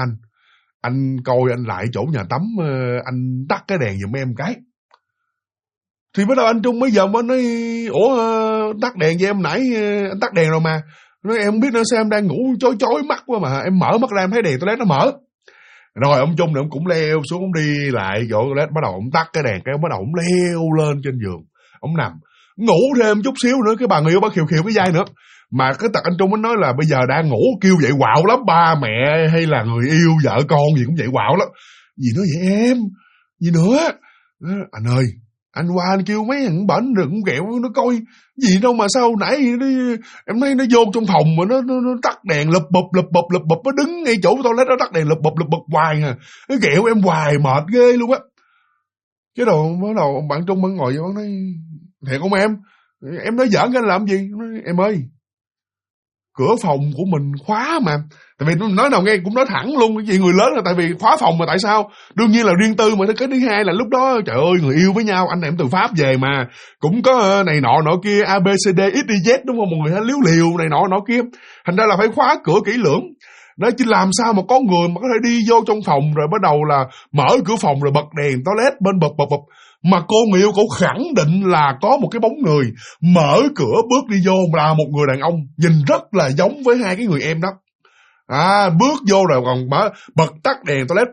anh coi anh lại chỗ nhà tắm, anh tắt cái đèn giùm em cái. Thì bắt đầu anh Trung bây giờ mới nói ủa tắt đèn cho em, nãy anh tắt đèn rồi mà. Nói em không biết nữa sao em đang ngủ chói mắt quá mà em mở mắt ra em thấy đèn toilet nó mở. Rồi ông Trung này ông cũng leo xuống, ông đi lại chỗ toilet, bắt đầu ông tắt cái đèn cái, bắt đầu ông leo lên trên giường, ông nằm ngủ thêm chút xíu nữa, cái bà người yêu bà khiều cái vai nữa. Mà cái tật anh Trung mới nói là bây giờ đang ngủ kêu vậy quạo lắm, ba mẹ hay là người yêu vợ con gì cũng vậy quạo lắm. Gì nữa vậy em? Gì nữa? Anh ơi, Anh qua anh kêu mấy thằng bển đừng ghẹo nó coi gì đâu mà sao nãy em thấy nó vô trong phòng mà nó tắt đèn lụp bụp, nó đứng ngay chỗ toilet nó tắt đèn lụp bụp hoài à, nó ghẹo em hoài mệt ghê luôn á. Cái đầu bắt đầu ông bạn Trung vẫn ngồi vậy, nói thiệt không em nói giỡn anh làm gì? Nói, em ơi, cửa phòng của mình khóa mà. Tại vì nói nào nghe cũng nói thẳng luôn, cái gì người lớn là tại vì khóa phòng mà tại sao? Đương nhiên là riêng tư mà. Cái thứ hai là lúc đó trời ơi người yêu với nhau, anh em từ Pháp về mà cũng có này nọ kia A B C D X Y Z đúng không, một người liếu liều này nọ kia, thành ra là phải khóa cửa kỹ lưỡng. Đó chứ làm sao mà có người mà có thể đi vô trong phòng rồi bắt đầu là mở cửa phòng rồi bật đèn toilet bên bập. Mà cô người yêu cổ khẳng định là có một cái bóng người mở cửa bước đi vô là một người đàn ông nhìn rất là giống với hai cái người em đó. Bước vô rồi còn bật tắt đèn toilet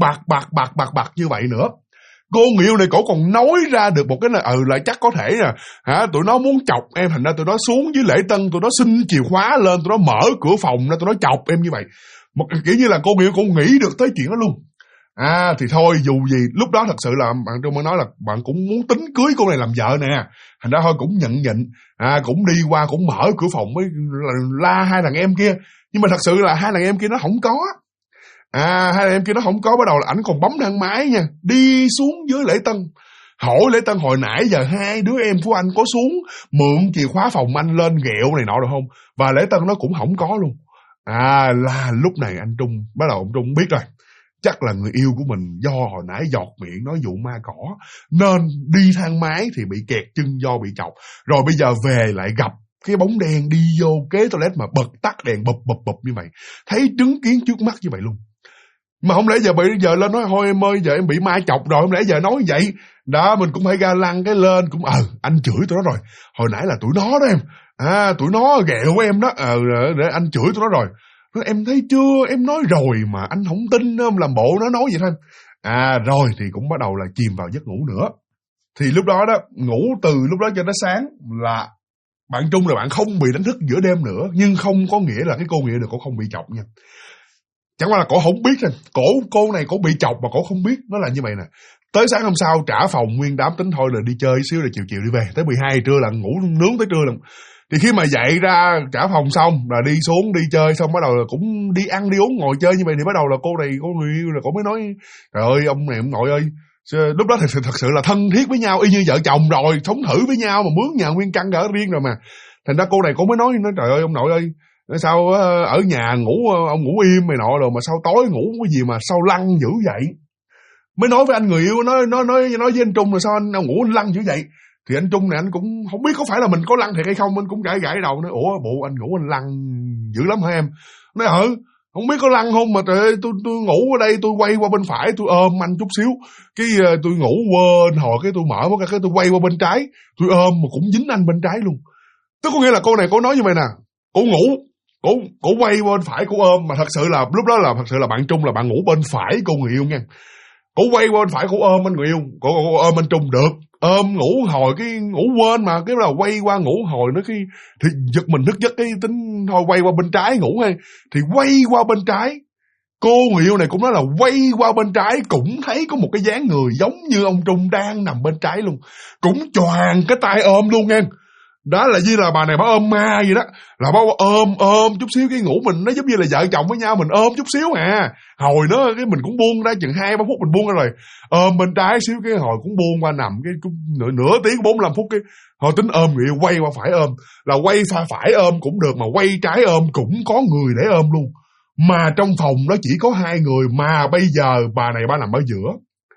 bạc như vậy nữa. Cô người yêu này cổ còn nói ra được một cái là chắc có thể tụi nó muốn chọc em, thành ra tụi nó xuống dưới lễ tân, tụi nó xin chìa khóa lên, tụi nó mở cửa phòng ra, tụi nó chọc em như vậy. Một kiểu như là cô người yêu cũng nghĩ được tới chuyện đó luôn. Thì thôi dù gì lúc đó thật sự là bạn Trung mới nói là bạn cũng muốn tính cưới cô này làm vợ nè, thành ra thôi cũng nhận nhịn, cũng đi qua cũng mở cửa phòng mới la hai thằng em kia. Nhưng mà thật sự là hai thằng em kia nó không có. Hai thằng em kia nó không có, bắt đầu là ảnh còn bấm thang máy nha, đi xuống dưới lễ tân, hỏi lễ tân hồi nãy giờ hai đứa em của anh có xuống mượn chìa khóa phòng anh lên ghẹo này nọ được không, và lễ tân nó cũng không có luôn. Là lúc này anh Trung bắt đầu ông Trung biết rồi, chắc là người yêu của mình do hồi nãy giọt miệng nói vụ ma cỏ nên đi thang máy thì bị kẹt chân do bị chọc, rồi bây giờ về lại gặp cái bóng đen đi vô kế toilet mà bật tắt đèn bụp như vậy, thấy chứng kiến trước mắt như vậy luôn. Mà không lẽ giờ lên nói thôi em ơi giờ em bị ma chọc rồi, không lẽ giờ nói vậy đó, mình cũng phải ga lăng cái lên cũng anh chửi tụi nó rồi, hồi nãy là tụi nó đó em, tụi nó ghẹo em đó, để anh chửi tụi nó rồi. Em thấy chưa, em nói rồi mà anh không tin, em làm bộ nó nói vậy thôi. Rồi thì cũng bắt đầu là chìm vào giấc ngủ nữa. Thì lúc đó ngủ từ lúc đó cho tới sáng là bạn Trung là bạn không bị đánh thức giữa đêm nữa, nhưng không có nghĩa là cái cô nghĩa được cổ không bị chọc nha. Chẳng qua là cổ không biết thôi, cô này cổ bị chọc mà cổ không biết, nó là như vậy nè. Tới sáng hôm sau trả phòng nguyên đám, tính thôi là đi chơi xíu rồi chiều đi về, tới 12 trưa là ngủ nướng tới trưa lần. Thì khi mà dậy ra trả phòng xong là đi xuống đi chơi xong bắt đầu là cũng đi ăn đi uống ngồi chơi như vậy, thì bắt đầu là cô người yêu là cô mới nói trời ơi ông này ông nội ơi, lúc đó thật sự là thân thiết với nhau y như vợ chồng rồi, sống thử với nhau mà mướn nhà nguyên căn ở riêng rồi mà. Thành ra cô này cô mới nói trời ơi ông nội ơi, sao ở nhà ngủ ông ngủ im mày nọ rồi mà sao tối ngủ cái gì mà sao lăn dữ vậy. Mới nói với anh người yêu, nói với anh Trung là sao anh ngủ anh lăn dữ vậy. Thì anh Trung này anh cũng không biết có phải là mình có lăn thiệt hay không, anh cũng gãi đầu nói ủa bộ anh ngủ anh lăn dữ lắm hả em. Nói không biết có lăn không mà trời ơi, tôi ngủ ở đây tôi quay qua bên phải tôi ôm anh chút xíu, cái tôi ngủ quên hồi cái tôi mở mắt cái tôi quay qua bên trái tôi ôm mà cũng dính anh bên trái luôn. Tức có nghĩa là cô này cô nói như vậy nè, cô ngủ cổ quay qua bên phải cô ôm, mà thật sự là lúc đó là thật sự là bạn Trung là bạn ngủ bên phải cô người yêu nha. Cổ quay qua bên phải cổ ôm anh người yêu, cổ ôm anh Trung được, ôm ngủ hồi cái ngủ quên mà cái là quay qua ngủ hồi nó khi thì giật mình thức giấc cái tính thôi quay qua bên trái ngủ hay thì quay qua bên trái. Cô người yêu này cũng nói là quay qua bên trái cũng thấy có một cái dáng người giống như ông Trung đang nằm bên trái luôn, cũng choàng cái tay ôm luôn nha. Đó là như là bà này bà ôm ma vậy đó, là bà ôm chút xíu cái ngủ mình nó giống như là vợ chồng với nhau, mình ôm chút xíu hồi nữa cái mình cũng buông ra chừng 2-3 phút mình buông ra rồi ôm bên trái xíu cái hồi cũng buông qua nằm cái cũng nửa tiếng 45 phút cái hồi tính ôm người yêu quay qua phải ôm, là quay phải ôm cũng được mà quay trái ôm cũng có người để ôm luôn, mà trong phòng nó chỉ có 2 người mà bây giờ bà này bà nằm ở giữa.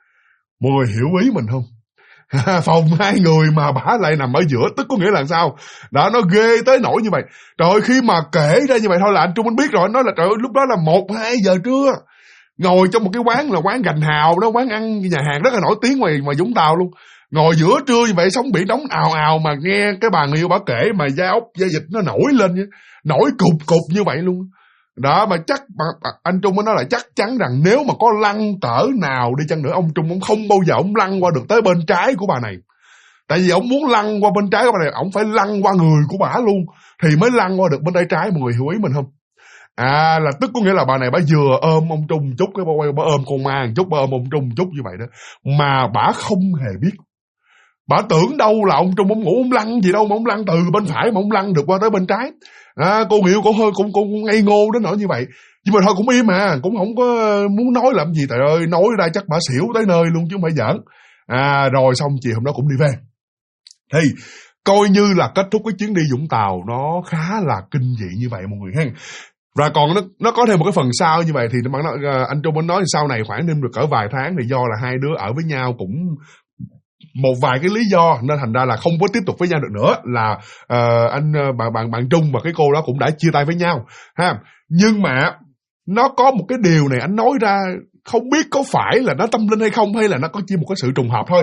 Mọi người hiểu ý mình không? Phòng 2 người mà bả lại nằm ở giữa, tức có nghĩa là sao? Đó, nó ghê tới nỗi như vậy. Trời ơi, khi mà kể ra như vậy thôi là anh Trung anh biết rồi, anh nói là trời ơi, lúc đó là 1-2 giờ trưa, ngồi trong một cái quán là quán Gành Hào đó, quán ăn nhà hàng rất là nổi tiếng ngoài Vũng Tàu luôn. Ngồi giữa trưa như vậy, sóng biển đóng ào ào mà nghe cái bà người yêu bả kể mà da ốc da vịt nó nổi lên vậy, nổi cục như vậy luôn. Đó, mà chắc anh Trung mới nói là chắc chắn rằng nếu mà có lăn tở nào đi chăng nữa, ông Trung ông không bao giờ ông lăn qua được tới bên trái của bà này. Tại vì ông muốn lăn qua bên trái của bà này, ông phải lăn qua người của bà luôn thì mới lăn qua được bên tay trái. Mọi người hiểu ý mình không? Là tức có nghĩa là bà này bà vừa ôm ông Trung chút, cái bà ôm con ma chút, bà ôm ông Trung chút như vậy đó, mà bà không hề biết. Bà tưởng đâu là ông Trung ông ngủ ông lăn gì đâu mà ông lăn từ bên phải mà ông lăn được qua tới bên trái. Cô Nghiệu cũng hơi cũng ngây ngô đến nỗi như vậy. Nhưng mà thôi cũng im mà, cũng không có muốn nói làm gì. Trời ơi, nói ra chắc bà xỉu tới nơi luôn chứ không phải giỡn. Rồi xong chiều hôm đó cũng đi về. Thì coi như là kết thúc cái chuyến đi Vũng Tàu nó khá là kinh dị như vậy mọi người ha. Và còn nó có thêm một cái phần sau như vậy thì anh Trung nói sau này khoảng thêm được cỡ vài tháng thì do là hai đứa ở với nhau cũng một vài cái lý do nên thành ra là không có tiếp tục với nhau được nữa, là bạn Trung và cái cô đó cũng đã chia tay với nhau ha. Nhưng mà nó có một cái điều này anh nói ra không biết có phải là nó tâm linh hay không, hay là nó có chỉ một cái sự trùng hợp thôi.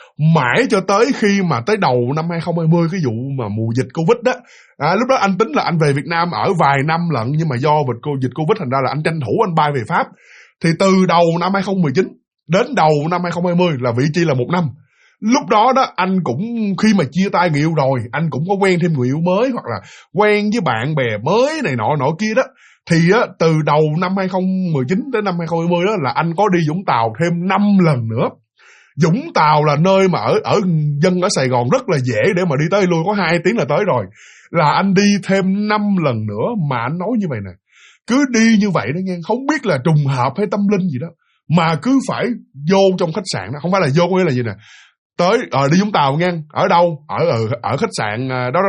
Mãi cho tới khi mà tới đầu năm 2020, cái vụ mà mùa dịch Covid đó, lúc đó anh tính là anh về Việt Nam ở vài năm lận, nhưng mà do dịch Covid thành ra là anh tranh thủ anh bay về Pháp. Thì từ đầu năm 2019 đến đầu năm 2020 là vị chi là 1 năm. Lúc đó đó anh cũng khi mà chia tay người yêu rồi, anh cũng có quen thêm người yêu mới hoặc là quen với bạn bè mới này nọ kia đó. Thì từ đầu năm 2019 đến năm 2020 đó là anh có đi Vũng Tàu thêm 5 lần nữa. Vũng Tàu là nơi mà ở dân ở Sài Gòn rất là dễ để mà đi tới lui, có 2 tiếng là tới rồi. Là anh đi thêm 5 lần nữa mà anh nói như vậy nè. Cứ đi như vậy đó nghe, không biết là trùng hợp hay tâm linh gì đó, mà cứ phải vô trong khách sạn đó, không phải là vô có nghĩa là gì nè. Tới đi Vũng Tàu nghe, ở đâu? Ở khách sạn đó.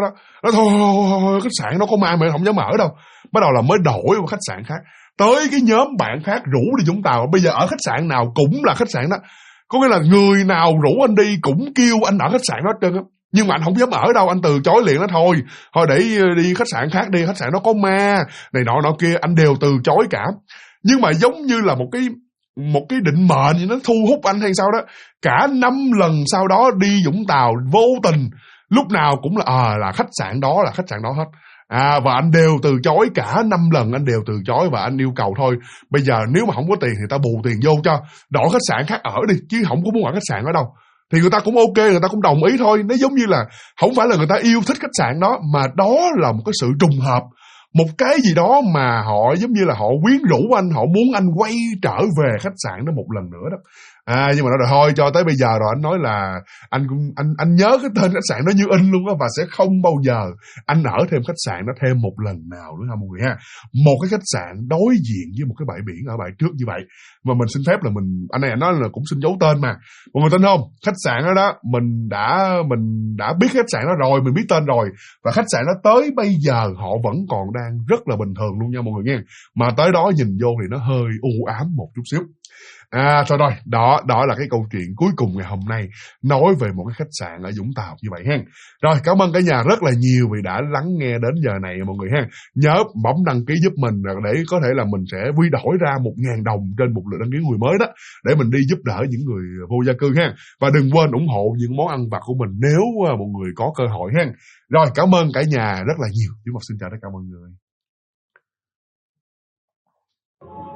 Nó thôi khách sạn nó có ma mà không dám ở đâu. Bắt đầu là mới đổi vào khách sạn khác. Tới cái nhóm bạn khác rủ đi Vũng Tàu, bây giờ ở khách sạn nào cũng là khách sạn đó. Có nghĩa là người nào rủ anh đi cũng kêu anh ở khách sạn đó hết trơn á. Nhưng mà anh không dám ở đâu, anh từ chối liền đó. Thôi để đi khách sạn khác đi, khách sạn nó có ma này nọ kia, anh đều từ chối cả. Nhưng mà giống như là một cái định mệnh gì nó thu hút anh hay sao đó. Cả 5 lần sau đó đi Vũng Tàu vô tình lúc nào cũng là khách sạn đó hết. Và anh đều từ chối, cả 5 lần anh đều từ chối. Và anh yêu cầu thôi, bây giờ nếu mà không có tiền thì ta bù tiền vô cho, đổi khách sạn khác ở đi, chứ không có muốn ở khách sạn ở đâu. Thì người ta cũng ok, người ta cũng đồng ý thôi. Nó giống như là không phải là người ta yêu thích khách sạn đó, mà đó là một cái sự trùng hợp, một cái gì đó mà họ giống như là họ quyến rũ anh, họ muốn anh quay trở về khách sạn đó một lần nữa đó. Nhưng mà nói rồi thôi, cho tới bây giờ rồi anh nói là anh nhớ cái tên khách sạn đó như in luôn á, và sẽ không bao giờ anh ở thêm khách sạn đó thêm một lần nào nữa ha mọi người ha. Một cái khách sạn đối diện với một cái bãi biển ở bãi trước như vậy, mà mình xin phép là anh này nói là cũng xin giấu tên mà mọi người tin không? Khách sạn đó mình đã biết khách sạn đó rồi, mình biết tên rồi, và khách sạn đó tới bây giờ họ vẫn còn đang rất là bình thường luôn nha mọi người nghe. Mà tới đó nhìn vô thì nó hơi u ám một chút xíu. Thôi rồi, đó là cái câu chuyện cuối cùng ngày hôm nay, nói về một cái khách sạn ở Vũng Tàu như vậy ha. Rồi, cảm ơn cả nhà rất là nhiều vì đã lắng nghe đến giờ này mọi người ha. Nhớ bấm đăng ký giúp mình để có thể là mình sẽ quy đổi ra 1.000 đồng trên một lượt đăng ký người mới đó, để mình đi giúp đỡ những người vô gia cư ha. Và đừng quên ủng hộ những món ăn vặt của mình nếu mọi người có cơ hội ha. Rồi, cảm ơn cả nhà rất là nhiều. Chúng mình xin chào tất cả mọi người.